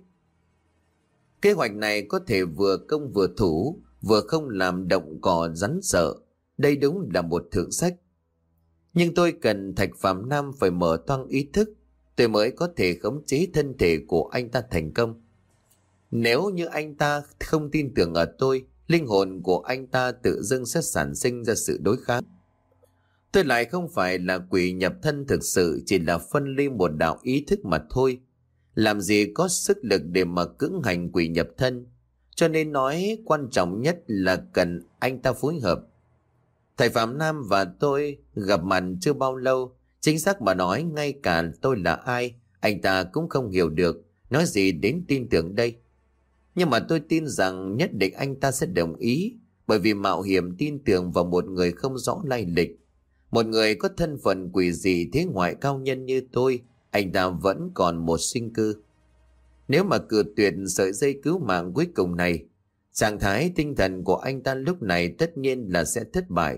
Kế hoạch này có thể vừa công vừa thủ, vừa không làm động cỏ rắn sợ. Đây đúng là một thượng sách. Nhưng tôi cần Thạch Phạm Nam phải mở toang ý thức, tôi mới có thể khống chế thân thể của anh ta thành công. Nếu như anh ta không tin tưởng ở tôi, linh hồn của anh ta tự dưng sẽ sản sinh ra sự đối kháng. Tôi lại không phải là quỷ nhập thân thực sự, chỉ là phân ly một đạo ý thức mà thôi. Làm gì có sức lực để mà cưỡng hành quỷ nhập thân. Cho nên nói quan trọng nhất là cần anh ta phối hợp. Thầy Phạm Nam và tôi gặp mặt chưa bao lâu. Chính xác mà nói, ngay cả tôi là ai, anh ta cũng không hiểu được. Nói gì đến tin tưởng đây. Nhưng mà tôi tin rằng nhất định anh ta sẽ đồng ý. Bởi vì mạo hiểm tin tưởng vào một người không rõ lai lịch, một người có thân phận quỷ dị thế ngoại cao nhân như tôi, anh ta vẫn còn một sinh cơ. Nếu mà cự tuyệt sợi dây cứu mạng cuối cùng này, trạng thái tinh thần của anh ta lúc này tất nhiên là sẽ thất bại.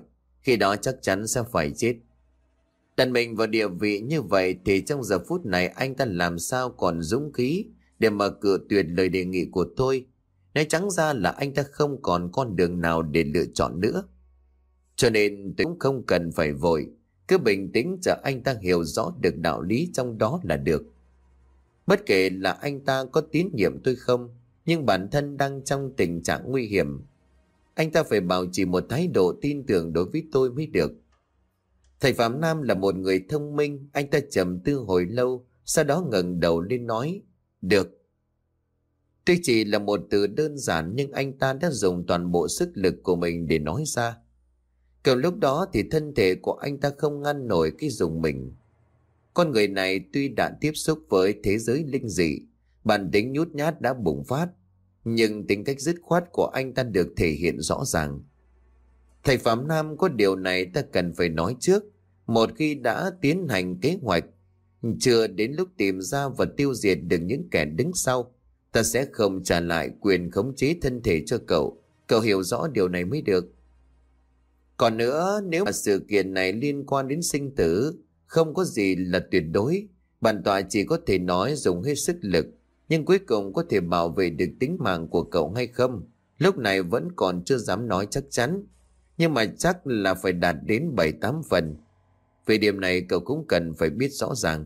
khi đó chắc chắn sẽ phải chết. Đặt mình vào địa vị như vậy thì trong giờ phút này anh ta làm sao còn dũng khí để mà cự tuyệt lời đề nghị của tôi. Nói trắng ra là anh ta không còn con đường nào để lựa chọn nữa. Cho nên tôi cũng không cần phải vội, cứ bình tĩnh chờ anh ta hiểu rõ được đạo lý trong đó là được. Bất kể là anh ta có tín nhiệm tôi không, nhưng bản thân đang trong tình trạng nguy hiểm. Anh ta phải bảo trì một thái độ tin tưởng đối với tôi mới được. Thầy Phạm Nam là một người thông minh, anh ta trầm tư hồi lâu, sau đó ngẩng đầu lên nói, được. Tuy chỉ là một từ đơn giản nhưng anh ta đã dùng toàn bộ sức lực của mình để nói ra. Cầm lúc đó thì thân thể của anh ta không ngăn nổi cái rùng mình. Con người này tuy đã tiếp xúc với thế giới linh dị, bản tính nhút nhát đã bùng phát, nhưng tính cách dứt khoát của anh ta được thể hiện rõ ràng. Thầy Phạm Nam có điều này ta cần phải nói trước. Một khi đã tiến hành kế hoạch, chưa đến lúc tìm ra và tiêu diệt được những kẻ đứng sau, ta sẽ không trả lại quyền khống chế thân thể cho cậu. Cậu hiểu rõ điều này mới được. Còn nữa, nếu mà sự kiện này liên quan đến sinh tử, không có gì là tuyệt đối. Bản tọa chỉ có thể nói dùng hết sức lực, nhưng cuối cùng có thể bảo vệ được tính mạng của cậu hay không, lúc này vẫn còn chưa dám nói chắc chắn. Nhưng mà chắc là phải đạt đến bảy tám phần. Về điểm này cậu cũng cần phải biết rõ ràng.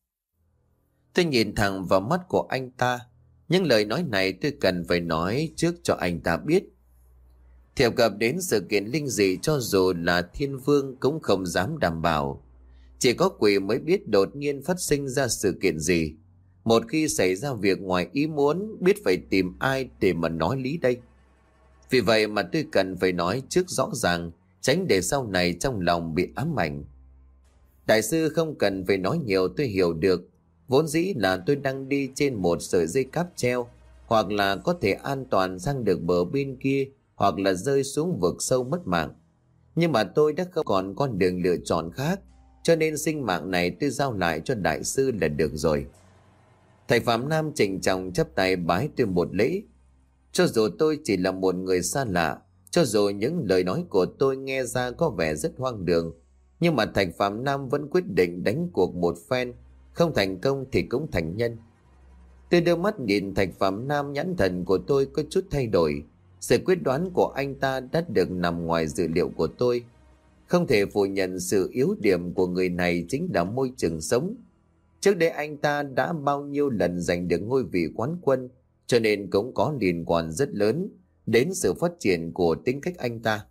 Tôi nhìn thẳng vào mắt của anh ta. Những lời nói này tôi cần phải nói trước cho anh ta biết. Theo cập đến sự kiện linh dị, cho dù là thiên vương cũng không dám đảm bảo. Chỉ có quỷ mới biết đột nhiên phát sinh ra sự kiện gì. Một khi xảy ra việc ngoài ý muốn, biết phải tìm ai để mà nói lý đây. Vì vậy mà tôi cần phải nói trước rõ ràng, tránh để sau này trong lòng bị ám ảnh. Đại sư không cần phải nói nhiều, tôi hiểu được. Vốn dĩ là tôi đang đi trên một sợi dây cáp treo, hoặc là có thể an toàn sang được bờ bên kia, hoặc là rơi xuống vực sâu mất mạng. Nhưng mà tôi đã không còn con đường lựa chọn khác, cho nên sinh mạng này tôi giao lại cho đại sư là được rồi. Thầy Phạm Nam trịnh trọng chắp tay bái tôi một lễ. Cho dù tôi chỉ là một người xa lạ, cho dù những lời nói của tôi nghe ra có vẻ rất hoang đường, nhưng mà thầy Phạm Nam vẫn quyết định đánh cuộc một phen, không thành công thì cũng thành nhân. Tôi đưa mắt nhìn thầy Phạm Nam, nhãn thần của tôi có chút thay đổi. Sự quyết đoán của anh ta đã được nằm ngoài dự liệu của tôi. Không thể phủ nhận sự yếu điểm của người này chính là môi trường sống. Trước đây anh ta đã bao nhiêu lần giành được ngôi vị quán quân, cho nên cũng có liên quan rất lớn đến sự phát triển của tính cách anh ta.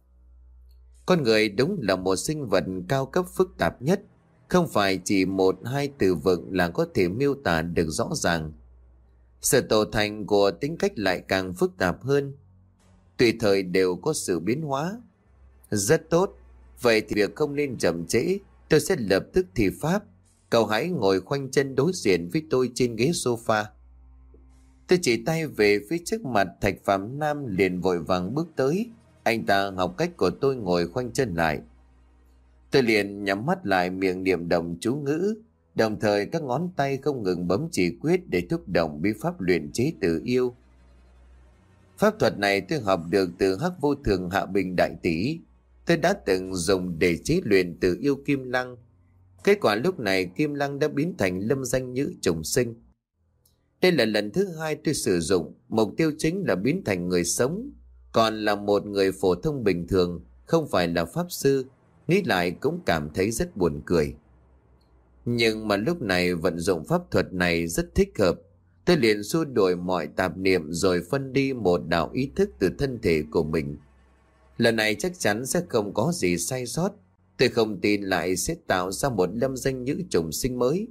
Con người đúng là một sinh vật cao cấp phức tạp nhất, không phải chỉ một hai từ vựng là có thể miêu tả được rõ ràng. Sự tổ thành của tính cách lại càng phức tạp hơn, tùy thời đều có sự biến hóa. Rất tốt, vậy thì việc không nên chậm trễ, tôi sẽ lập tức thi pháp. Cậu hãy ngồi khoanh chân đối diện với tôi trên ghế sofa. Tôi chỉ tay về phía trước mặt, thạch Phạm Nam liền vội vàng bước tới. Anh ta học cách của tôi ngồi khoanh chân lại. Tôi liền nhắm mắt lại, miệng niệm động chú ngữ, đồng thời các ngón tay không ngừng bấm chỉ quyết để thúc động bí pháp luyện chế từ yêu. Pháp thuật này tôi học được từ Hắc Vô Thường Hạ Bình Đại Tỷ. Tôi đã từng dùng để chế luyện từ yêu Kim Lăng. Kết quả lúc này Kim Lăng đã biến thành lâm danh nhữ trùng sinh. Đây là lần thứ hai tôi sử dụng, mục tiêu chính là biến thành người sống, còn là một người phổ thông bình thường, không phải là pháp sư. Nghĩ lại cũng cảm thấy rất buồn cười. Nhưng mà lúc này vận dụng pháp thuật này rất thích hợp. Tôi liền xua đuổi mọi tạp niệm rồi phân đi một đạo ý thức từ thân thể của mình. Lần này chắc chắn sẽ không có gì sai sót. Tôi không tin lại sẽ tạo ra một lâm danh nhữ trùng sinh mới.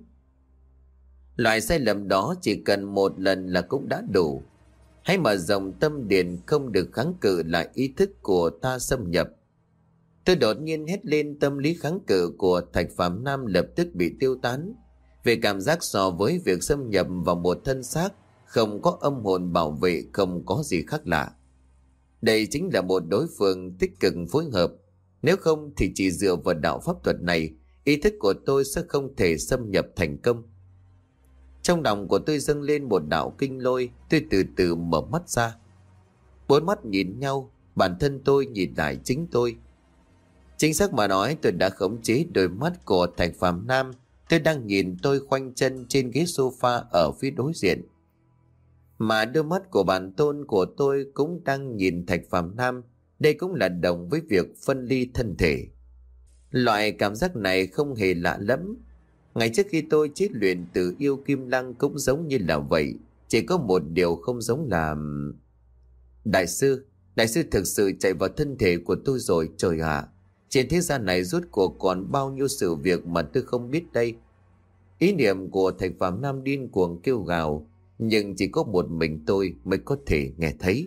Loại sai lầm đó chỉ cần một lần là cũng đã đủ. Hãy mở rộng tâm điền, không được kháng cự lại ý thức của ta xâm nhập. Tôi đột nhiên hét lên, tâm lý kháng cự của thạch Phạm Nam lập tức bị tiêu tán. Về cảm giác so với việc xâm nhập vào một thân xác không có âm hồn bảo vệ không có gì khác lạ. Đây chính là một đối phương tích cực phối hợp. Nếu không thì chỉ dựa vào đạo pháp thuật này, ý thức của tôi sẽ không thể xâm nhập thành công. Trong lòng của tôi dâng lên một đạo kinh lôi. Tôi từ từ mở mắt ra. Bốn mắt nhìn nhau, bản thân tôi nhìn lại chính tôi. Chính xác mà nói, tôi đã khống chế đôi mắt của Thạch Phàm Nam. Tôi đang nhìn tôi khoanh chân trên ghế sofa ở phía đối diện. Mà đôi mắt của bản tôn của tôi cũng đang nhìn Thạch Phàm Nam. Đây cũng là đồng với việc phân ly thân thể. Loại cảm giác này không hề lạ lẫm. Ngày trước khi tôi chết luyện từ yêu Kim Lăng cũng giống như là vậy. Chỉ có một điều không giống là... Đại sư, đại sư thực sự chạy vào thân thể của tôi rồi, trời ạ. Trên thế gian này rốt cuộc còn bao nhiêu sự việc mà tôi không biết đây. Ý niệm của Thạch Phàm Nam điên cuồng kêu gào, nhưng chỉ có một mình tôi mới có thể nghe thấy.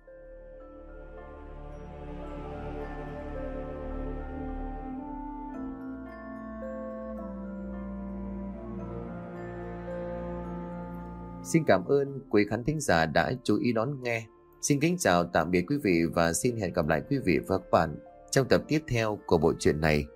Xin cảm ơn quý khán thính giả đã chú ý đón nghe. Xin kính chào tạm biệt quý vị và xin hẹn gặp lại quý vị và các bạn trong tập tiếp theo của bộ truyện này.